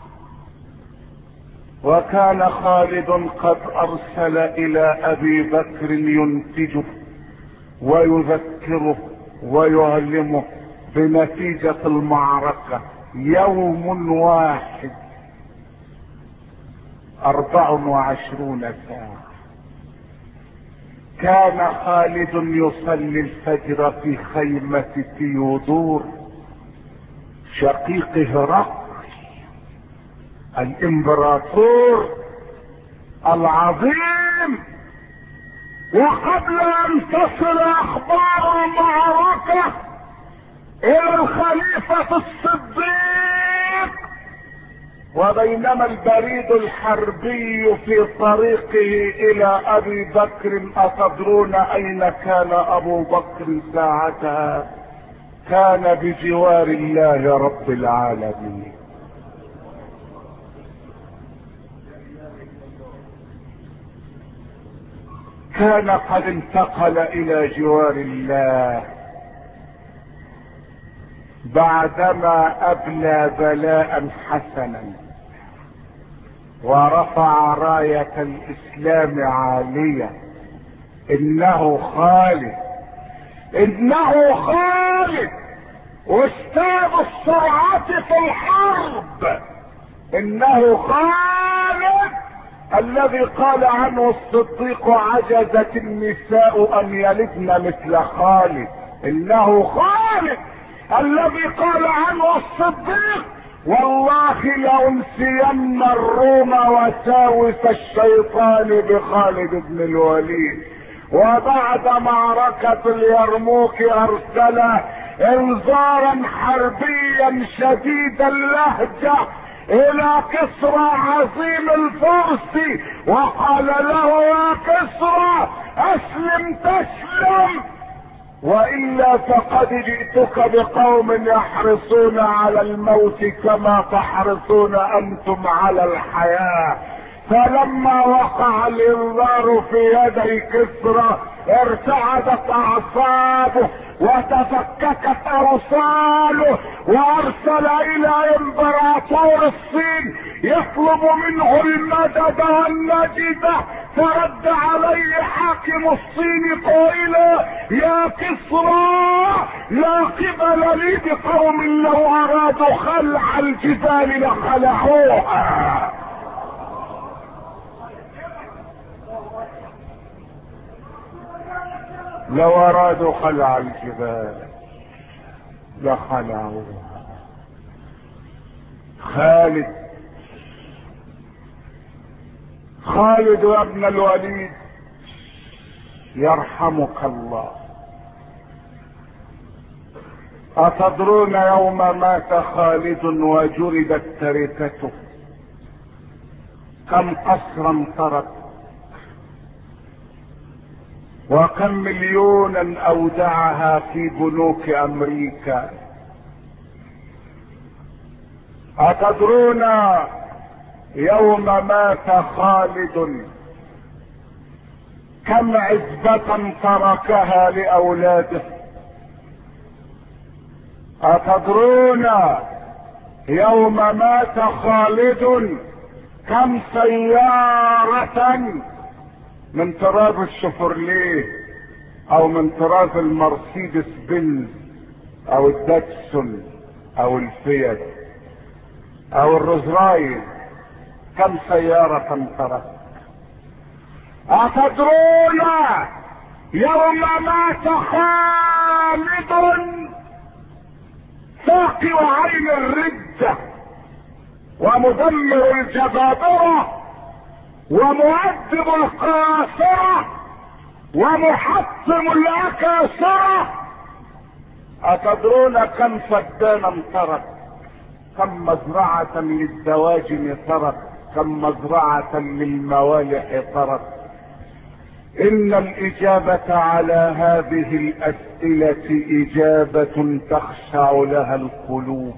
Speaker 1: وكان خالد قد ارسل الى ابي بكر ينتجه ويذكره ويعلمه بنتيجة المعركة. يوم واحد 24 ساعة. كان خالد يصلي الفجر في خيمة تيودور شقيق هرقل الامبراطور العظيم، وقبل ان تصل اخبار المعركة الى الخليفة الصديق، وبينما البريد الحربي في طريقه الى ابي بكر، اتدرون اين كان ابو بكر ساعتها؟ كان بجوار الله رب العالمين. كان قد انتقل الى جوار الله بعدما ابلى بلاء حسنا ورفع راية الاسلام عالية. انه خالد، انه خالد استاذ السرعة في الحرب، انه خالد الذي قال عنه الصديق عجزت النساء ان يلدن مثل خالد. انه خالد الذي قال عنه الصديق والله لأنسين الروم وساوس الشيطان بخالد بن الوليد. وبعد معركة اليرموك ارسل انذارا حربيا شديد اللهجة الى كسرى عظيم الفرس، وقال له يا كسرى اسلم تسلم، والا فقد جئتك بقوم يحرصون على الموت كما تحرصون انتم على الحياة. فلما وقع الانذار في يدي كسرى ارتعدت اعصابه وتفككت اوصاله، وارسل الى امبراطور الصين يطلب منه المدد والنجدة، فرد عليه حاكم الصين قائلا يا كسرى لا قبل لي بقوم لو ارادوا خلع الجبال لخلعوها. لو ارادوا خلع الجبال لخلعوها. خالد يا ابن الوليد يرحمك الله، اتدرون يوم مات خالد وجردت تركته كم قصرا ترك، وكم مليونا اودعها في بنوك امريكا؟ اتدرون يوم مات خالد كم عزبة تركها لاولاده؟ اتدرون يوم مات خالد كم سيارة من طراز الشفرليه او من طراز المرسيدس بنز او الداتسون او الفيات او الروزرايل، كم سيارة ترك؟ اتدرون يوم مات خالد الفساق وعين الردة ومدمر الجبابرة ومؤدب القاصرة ومحطم الأكاسرة. أتدرون كم فدانا ترك؟ كم مزرعة للدواجن ترك؟ كم مزرعة للموالح ترك؟ إن الإجابة على هذه الأسئلة إجابة تخشع لها القلوب،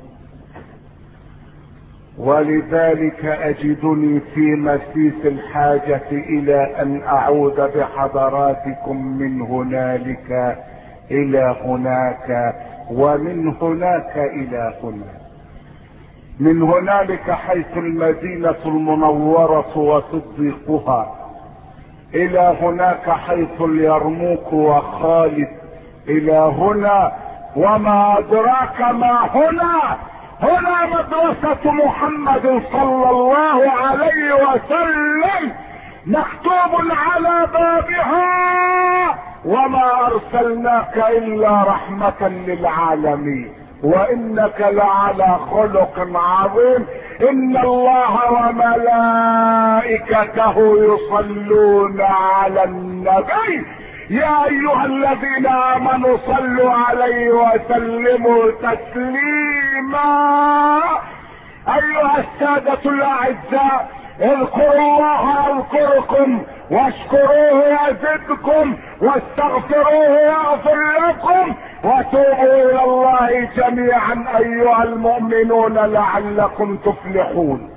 Speaker 1: ولذلك أجدني في مسيس الحاجة إلى أن أعود بحضراتكم من هنالك إلى هناك، ومن هناك إلى هناك. من هنالك حيث المدينة المنورة وصديقها، إلى هناك حيث اليرموك وخالد، إلى هنا وما أدراك ما هنا. هنا مدرسة محمد صلى الله عليه وسلم، مكتوب على بابها: وما أرسلناك إلا رحمة للعالمين وإنك لعلى خلق عظيم. إن الله وملائكته يصلون على النبي يا أيها الذين آمنوا صلوا عليه وسلموا تسليما. أيها السادة الأعزاء، اذكروا الله يذكركم، واشكروه يزدكم، واستغفروه يغفر لكم، وتوبوا إلى الله جميعا أيها المؤمنون لعلكم تفلحون.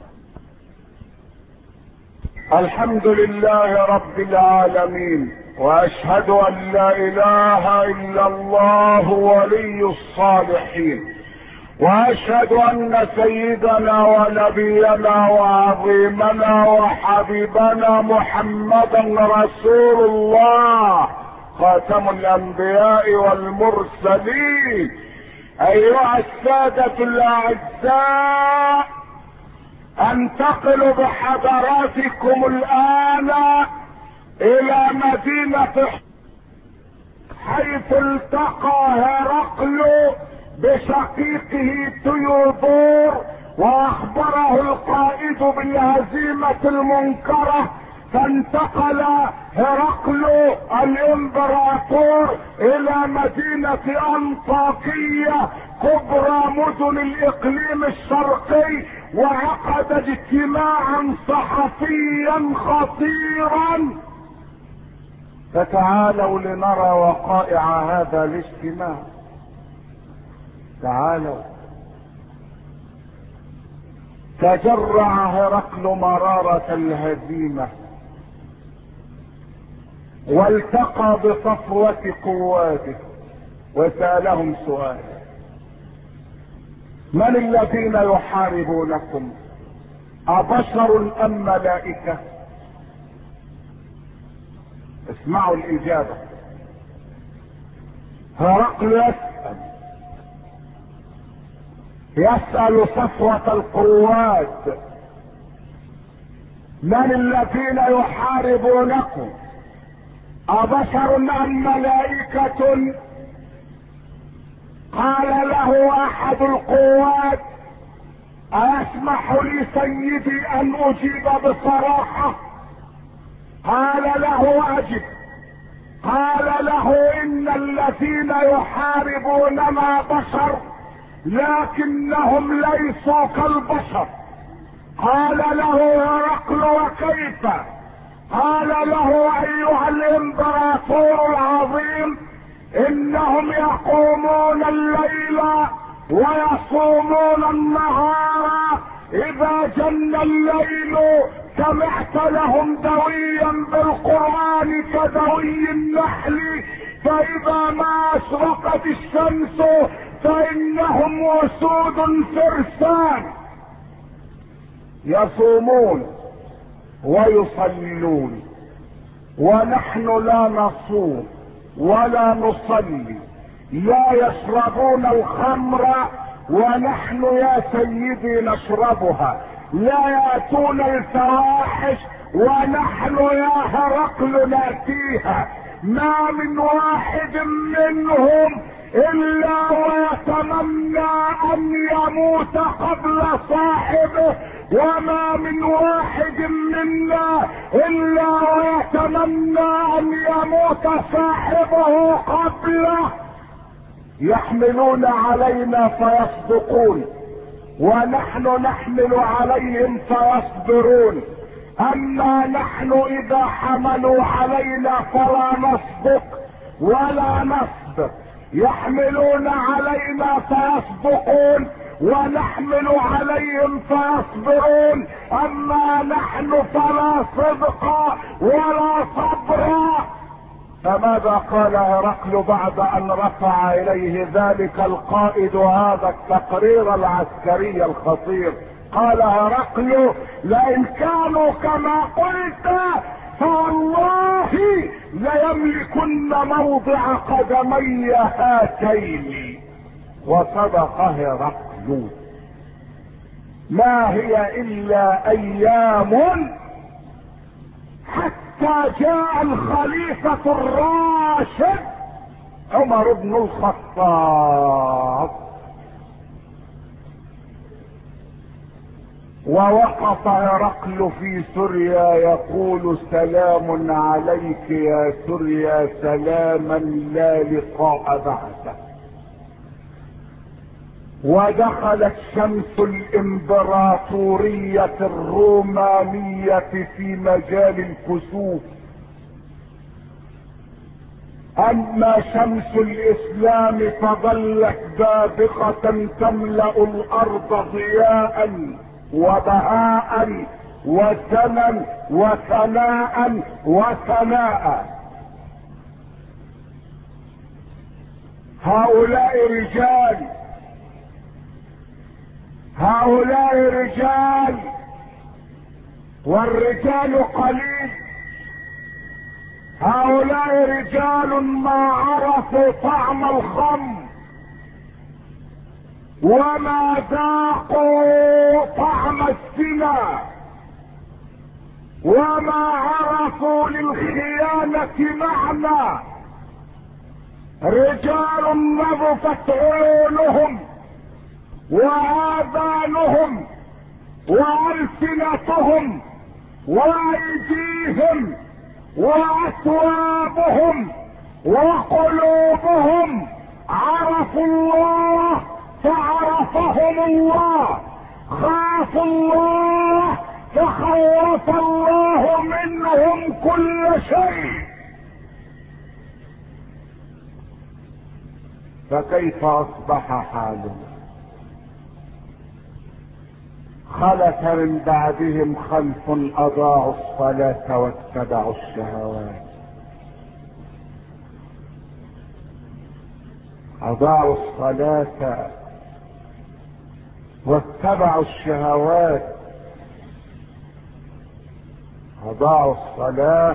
Speaker 1: الحمد لله رب العالمين، واشهد ان لا اله الا الله ولي الصالحين، واشهد ان سيدنا ونبينا وعظيمنا وحبيبنا محمدا رسول الله خاتم الانبياء والمرسلين. ايها السادة الاعزاء، انتقل بحضراتكم الان الى مدينة حيث التقى هرقل بشقيقه تيودور، واخبره القائد بالهزيمة المنكرة، فانتقل هرقل الامبراطور الى مدينة انطاكية كبرى مدن الاقليم الشرقي، وعقد اجتماعا صحفيا خطيرا. فتعالوا لنرى وقائع هذا الاجتماع. تعالوا. تجرع هرقل مرارة الهزيمة، والتقى بصفوة قواته، وسألهم سؤال: من الذين يحاربونكم؟ أبشر أم ملائكة؟ اسمعوا الإجابة. هرقل يسأل صفوة القوات: من الذين يحاربونكم؟ أبشر أم ملائكة؟ قال له أحد القوات: أيسمح لي سيدي أن أجيب بصراحة؟ قال له: أجب. قال له: إن الذين يحاربوننا بشر، لكنهم ليسوا كالبشر. قال له هرقل: وكيف؟ قال له: أيها الامبراطور العظيم، إنهم يقومون الليل ويصومون النهار، إذا جن الليل سمعت لهم دويا بالقرآن كدوي النحل، فإذا ما أشرقت الشمس فإنهم وسود فرسان يصومون ويصلون، ونحن لا نصوم ولا نصلي. لا يشربون الخمر ونحن يا سيدي نشربها، لا يأتون الفواحش ونحن يا هرقل نأتيها. ما من واحد منهم الا ويتمنى ان يموت قبل صاحبه، وما من واحد منا الا ويتمنى ان يموت صاحبه قبله. يحملون علينا فيصدقون، ونحن نحمل عليهم فيصبرون. اما نحن اذا حملوا علينا فلا نصدق ولا نصبر. يحملون علينا فيصدقون ونحمل عليهم فيصبرون، اما نحن فلا صدق ولا صبر. فماذا قال هرقل بعد ان رفع اليه ذلك القائد هذا التقرير العسكري الخطير؟ قال هرقل: لئن كانوا كما قلت فوالله ليملكن موضع قدمي هاتين. وصدق هرقل. ما هي الا ايام حتى جاء الخليفة الراشد عمر بن الخطاب، ووقف هرقل في سوريا يقول: سلام عليك يا سوريا، سلاما لا لقاء بعده. ودخلت شمس الامبراطورية الرومانية في مجال الكسوف. اما شمس الاسلام فظلت بازغة تملأ الارض ضياء وبهاء وسنا وثناء وثناء. هؤلاء رجال والرجال قليل. هؤلاء رجال ما عرفوا طعم الخمر وما ذاقوا طعم الزنا وما عرفوا للخيانة معنى. رجال نظفت عيونهم وآذانهم وألسنتهم وأيديهم وأثوابهم وقلوبهم عرفوا الله فعرفهم الله، خافوا الله فخوف الله منهم كل شيء. فكيف أصبح حالهم؟ خلف من بعدهم خلف اضاعوا الصلاة واتبعوا الشهوات. اضاعوا الصلاة واتبعوا الشهوات. اضاعوا الصلاة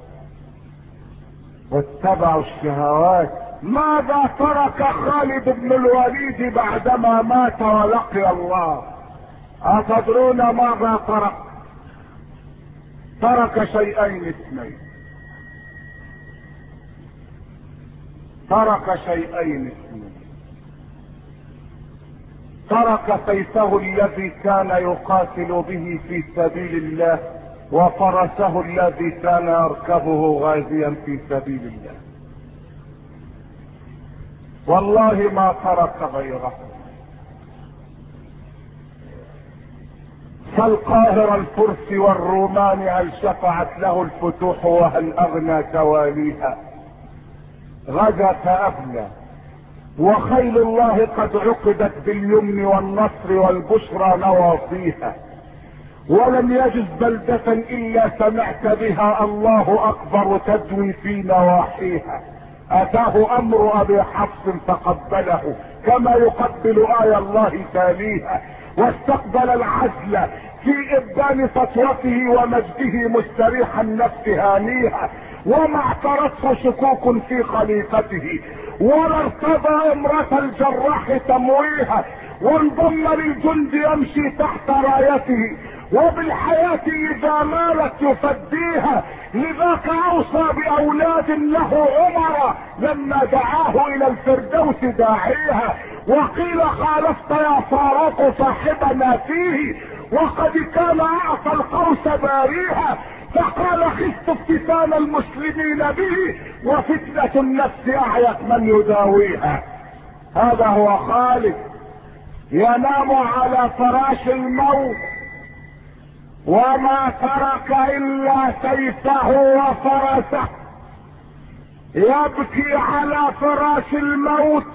Speaker 1: واتبعوا الشهوات. ماذا ترك خالد بن الوليد بعدما مات ولقي الله؟ أتدرون ماذا ترك؟ ترك شيئين اثنين. ترك سيفه الذي كان يقاتل به في سبيل الله، وفرسه الذي كان يركبه غازيا في سبيل الله. والله ما ترك غيره. فالقاهر الفرس والرومان هل شفعت له الفتوح وهل اغنى تواليها؟ غدا فأبلى. وخيل الله قد عقدت باليمن والنصر والبشرى نواصيها، ولم يجز بلدة الا سمعت بها الله اكبر تدوي في نواحيها. اتاه امر ابي حفص فقبله كما يقبل آية الله تاليها، واستقبل العزل في ابدان سطوته ومجده مستريح النفس هانيها، وما اعترته شكوك في خليفته، ولا ارتضى امرة الجراح تمويها، وانضم للجند يمشي تحت رايته، وبالحياة اذا مالت يفديها. لذاك اوصى باولاد له عمر لما دعاه الى الفردوس داعيها، وقيل خالفت يا فاروق صاحبنا فيه وقد كان اعطى القوس باريها، فقال خفت افتتان المسلمين به وفتنة النفس اعيت من يداويها. هذا هو خالد ينام على فراش الموت وما ترك الا سيفه وفرسه، يبكي على فراش الموت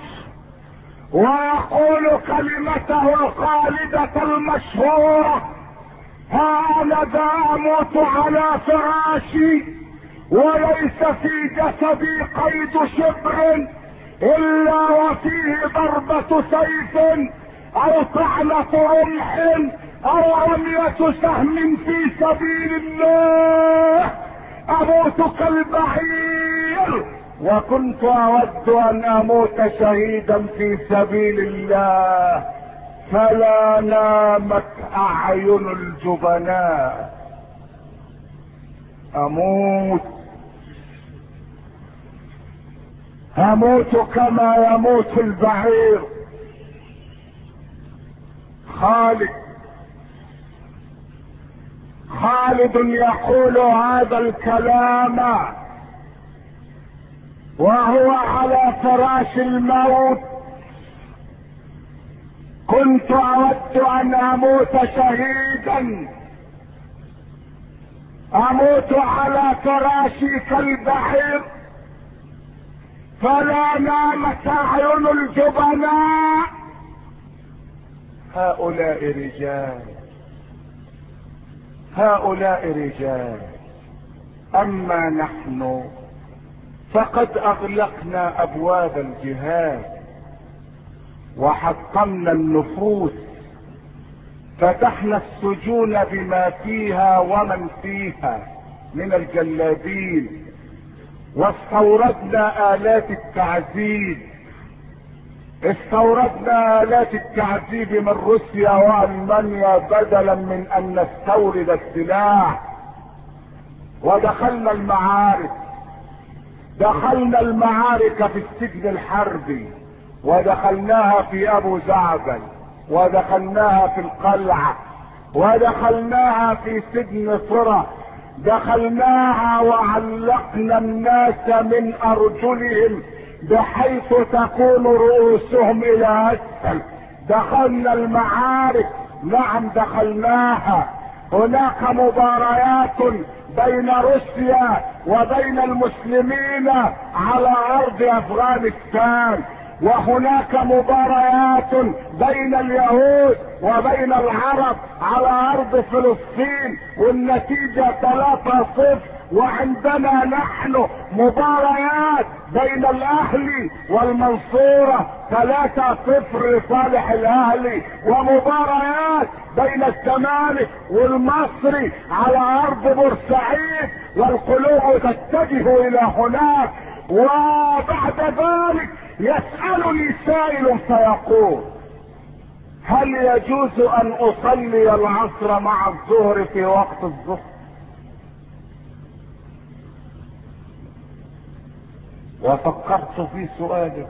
Speaker 1: ويقول كلمته الخالدة المشهورة: ها انا ذا اموت على فراشي وليس في جسدي قيد شبر الا وفيه ضربة سيف او طعنة رمح او رمية سهم في سبيل الله، اموت كالبعير وكنت اود ان اموت شهيدا في سبيل الله، فلا نامت اعين الجبناء. اموت كما يموت البعير. خالد يقول هذا الكلام وهو على فراش الموت: كنت اود ان اموت شهيدا، اموت على فراشي كالبعير، فلا نامت اعين الجبناء. هؤلاء رجال. اما نحن فقد اغلقنا ابواب الجهاد وحطمنا النفوس، فتحنا السجون بما فيها ومن فيها من الجلادين، واستوردنا آلات التعذيب من روسيا والمانيا بدلا من ان نستورد السلاح. ودخلنا المعارك في السجن الحربي، ودخلناها في ابو زعبل، ودخلناها في القلعة، ودخلناها في سجن صرة، دخلناها وعلقنا الناس من ارجلهم بحيث تكون رؤوسهم الى اسفل. دخلنا المعارك، نعم دخلناها. هناك مباريات بين روسيا وبين المسلمين على ارض افغانستان، وهناك مباريات بين اليهود وبين العرب على ارض فلسطين، والنتيجة 3-0. وعندنا نحن مباريات بين الاهلي والمنصورة 3-0 لصالح الاهلي، ومباريات بين الزمالك والمصري على ارض بورسعيد، والقلوب تتجه الى هناك. وبعد ذلك يسألني سائل فيقول: هل يجوز ان اصلي العصر مع الظهر في وقت الظهر؟ وفكرت في سؤاله،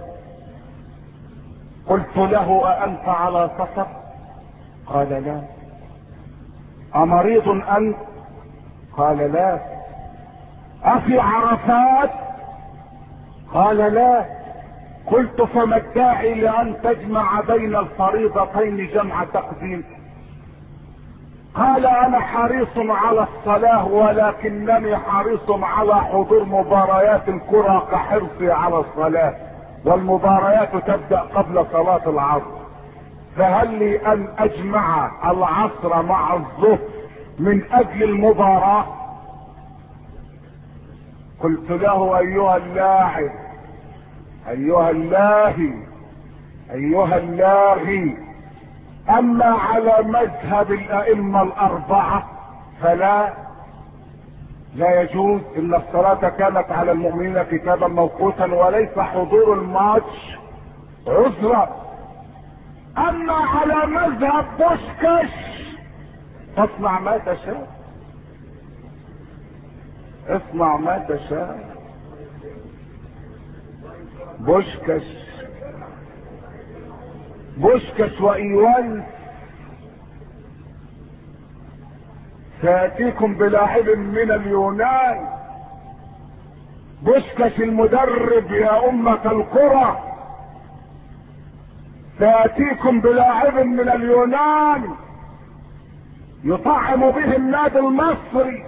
Speaker 1: قلت له: أأنت على سفر؟ قال: لا. أمريض أنت؟ قال: لا. أفي عرفات؟ قال: لا. قلت: فما الداعي لأن تجمع بين الفريضتين جمع تقديم؟ قال: انا حريص على الصلاة، ولكنني حريص على حضور مباريات الكرة كحرصي على الصلاة، والمباريات تبدأ قبل صلاة العصر، فهل لي ان اجمع العصر مع الظهر من اجل المباراة؟ قلت له: ايها اللاعب، ايها اللاهي، ايها اللاغي، اما على مذهب الائمة الاربعة فلا يجوز. ان الصلاة كانت على المؤمنين كتابا موقوتا، وليس حضور الماتش عذرا. اما على مذهب بوشكاش فاصنع ما تشاء، اصنع ما تشاء. بوشكش وايوان سيأتيكم بلاعب من اليونان. بوشكش المدرب يا أمة القرى سيأتيكم بلاعب من اليونان يطعم به النادي المصري،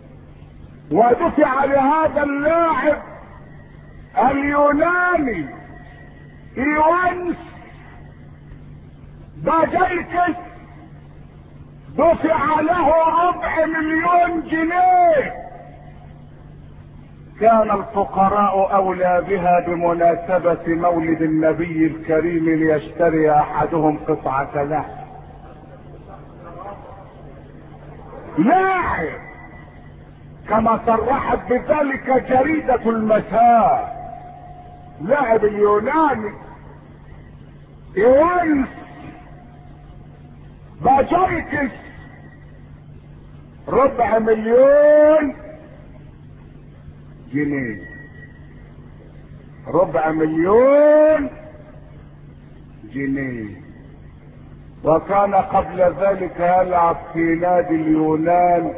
Speaker 1: ودفع لهذا اللاعب اليوناني ايوانس باجيكس دفع له 250,000 جنيه. كان الفقراء اولى بها بمناسبة مولد النبي الكريم ليشتري احدهم قطعة لحم. لاعب كما صرحت بذلك جريدة المساء، لاعب اليوناني ايوانس باجيكس 250,000 جنيه. 400,000 جنيه. وكان قبل ذلك يلعب في نادي اليونان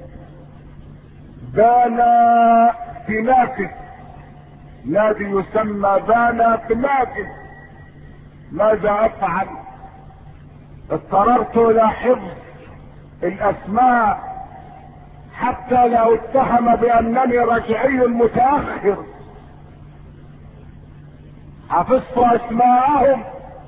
Speaker 1: بانا بناكس، نادي يسمى بانا بناكس. ماذا افعل؟ اضطررت الى حفظ الاسماء حتى لا اتهم بانني رجعي متاخر. حفظت اسماءهم.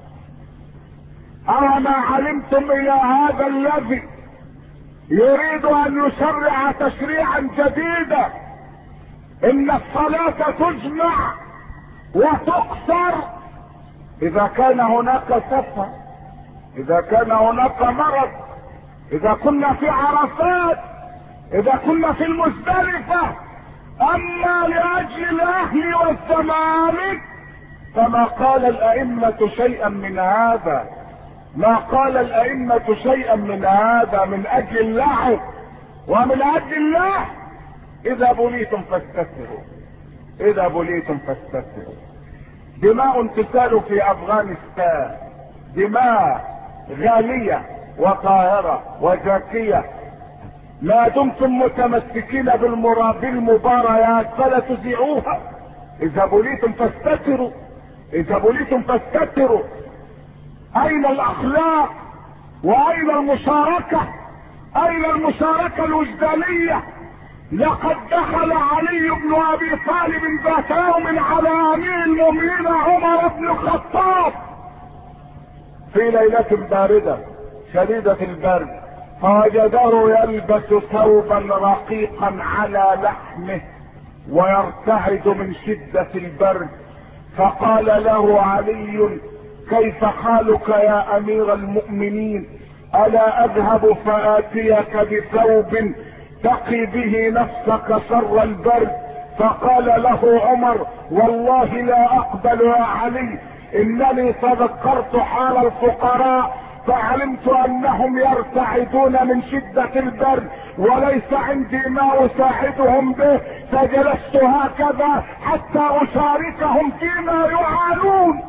Speaker 1: اما علمتم الى هذا الذي يريد ان يشرع تشريعا جديدا ان الصلاة تجمع وتقصر اذا كان هناك سفر، اذا كان هناك مرض، اذا كنا في عرفات، اذا كنا في المزدلفة. اما لاجل الاهلي والزمالك فما قال الائمة شيئا من هذا، ما قال الائمة شيئا من هذا. من اجل اللعب ومن اجل الله اذا بليتم فاستتروا، اذا بليتم فاستتروا. دماء تسال في افغانستان، دماء غالية وطاهرة وزاكية. ما دمتم متمسكين بالمباريات فلا تذيعوها. اذا بليتم فاستتروا، اذا بليتم فاستتروا. اين الاخلاق واين المشاركة؟ اين المشاركة الوجدانية؟ لقد دخل علي بن ابي طالب ذات يوم على امير المؤمنين عمر بن الخطاب في ليلة باردة شديدة البرد، فوجده يلبس ثوبا رقيقا على لحمه ويرتعد من شدة البرد. فقال له علي: كيف حالك يا امير المؤمنين؟ الا اذهب فاتيك بثوب تقي به نفسك شر البرد؟ فقال له عمر: والله لا اقبل يا علي، انني تذكرت حال الفقراء فعلمت انهم يرتعدون من شدة البرد وليس عندي ما اساعدهم به، فجلست هكذا حتى اشاركهم فيما يعانون.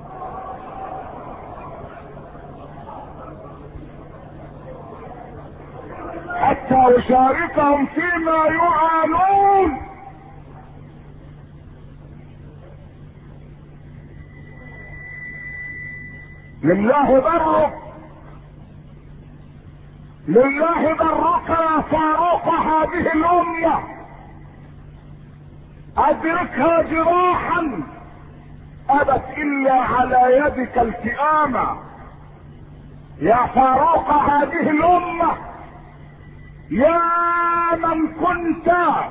Speaker 1: حتى اشاركهم فيما يعانون. لله برك، لله برك يا فاروق هذه الامة، ادركها جراحا ابت الا على يدك التئامة. يا فاروق هذه الامة، يا من كنت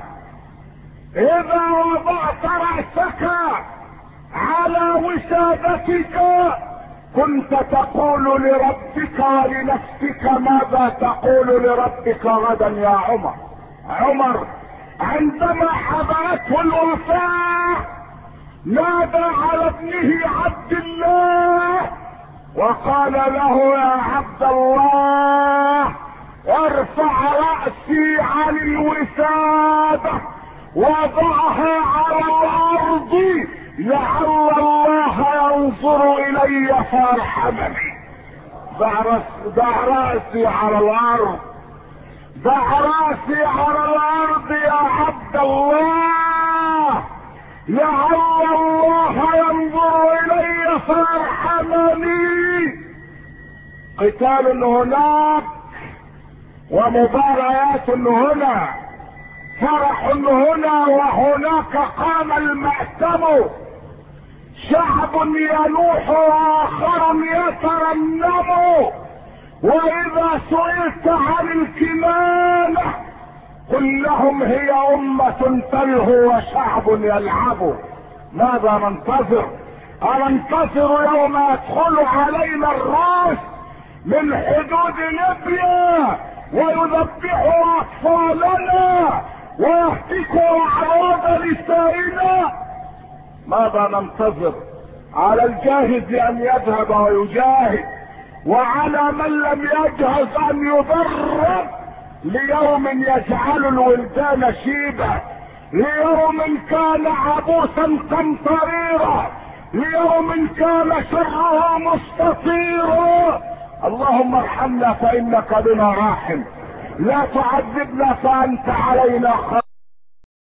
Speaker 1: اذا وضعت رأسك على وسادتك كنت تقول لربك ولنفسك ماذا تقول لربك غدا يا عمر. عمر عندما حضرته الوفاة نادى على ابنه عبد الله وقال له: يا عبد الله ارفع رأسي عن الوسادة وضعها على الارض لعل الله ينظر الي فيرحمني. ضع رأسي على الارض، ضع رأسي على الارض يا عبد الله، لعل الله ينظر الي فيرحمني. قتال هناك ومباريات هنا، فرح هنا وهناك. قام المأتم، شعب ينوح واخر يترنم. واذا سئلت عن الكنانة قل لهم هي امة تلهو وشعب يلعب. ماذا ننتظر؟ أننتظر يوم يدخل علينا الروس من حدود ليبيا ويذبحوا اطفالنا ويهتكوا اعراض نسائنا؟ ماذا ننتظر؟ على الجاهز ان يذهب ويجاهد، وعلى من لم يجهز ان يضرب ليوم يجعل الولدان شيبة، ليوم كان عبوسا قمطريرا، ليوم كان شره مستطيرا. اللهم ارحمنا فانك بنا راحم، لا تعذبنا فانت علينا خير.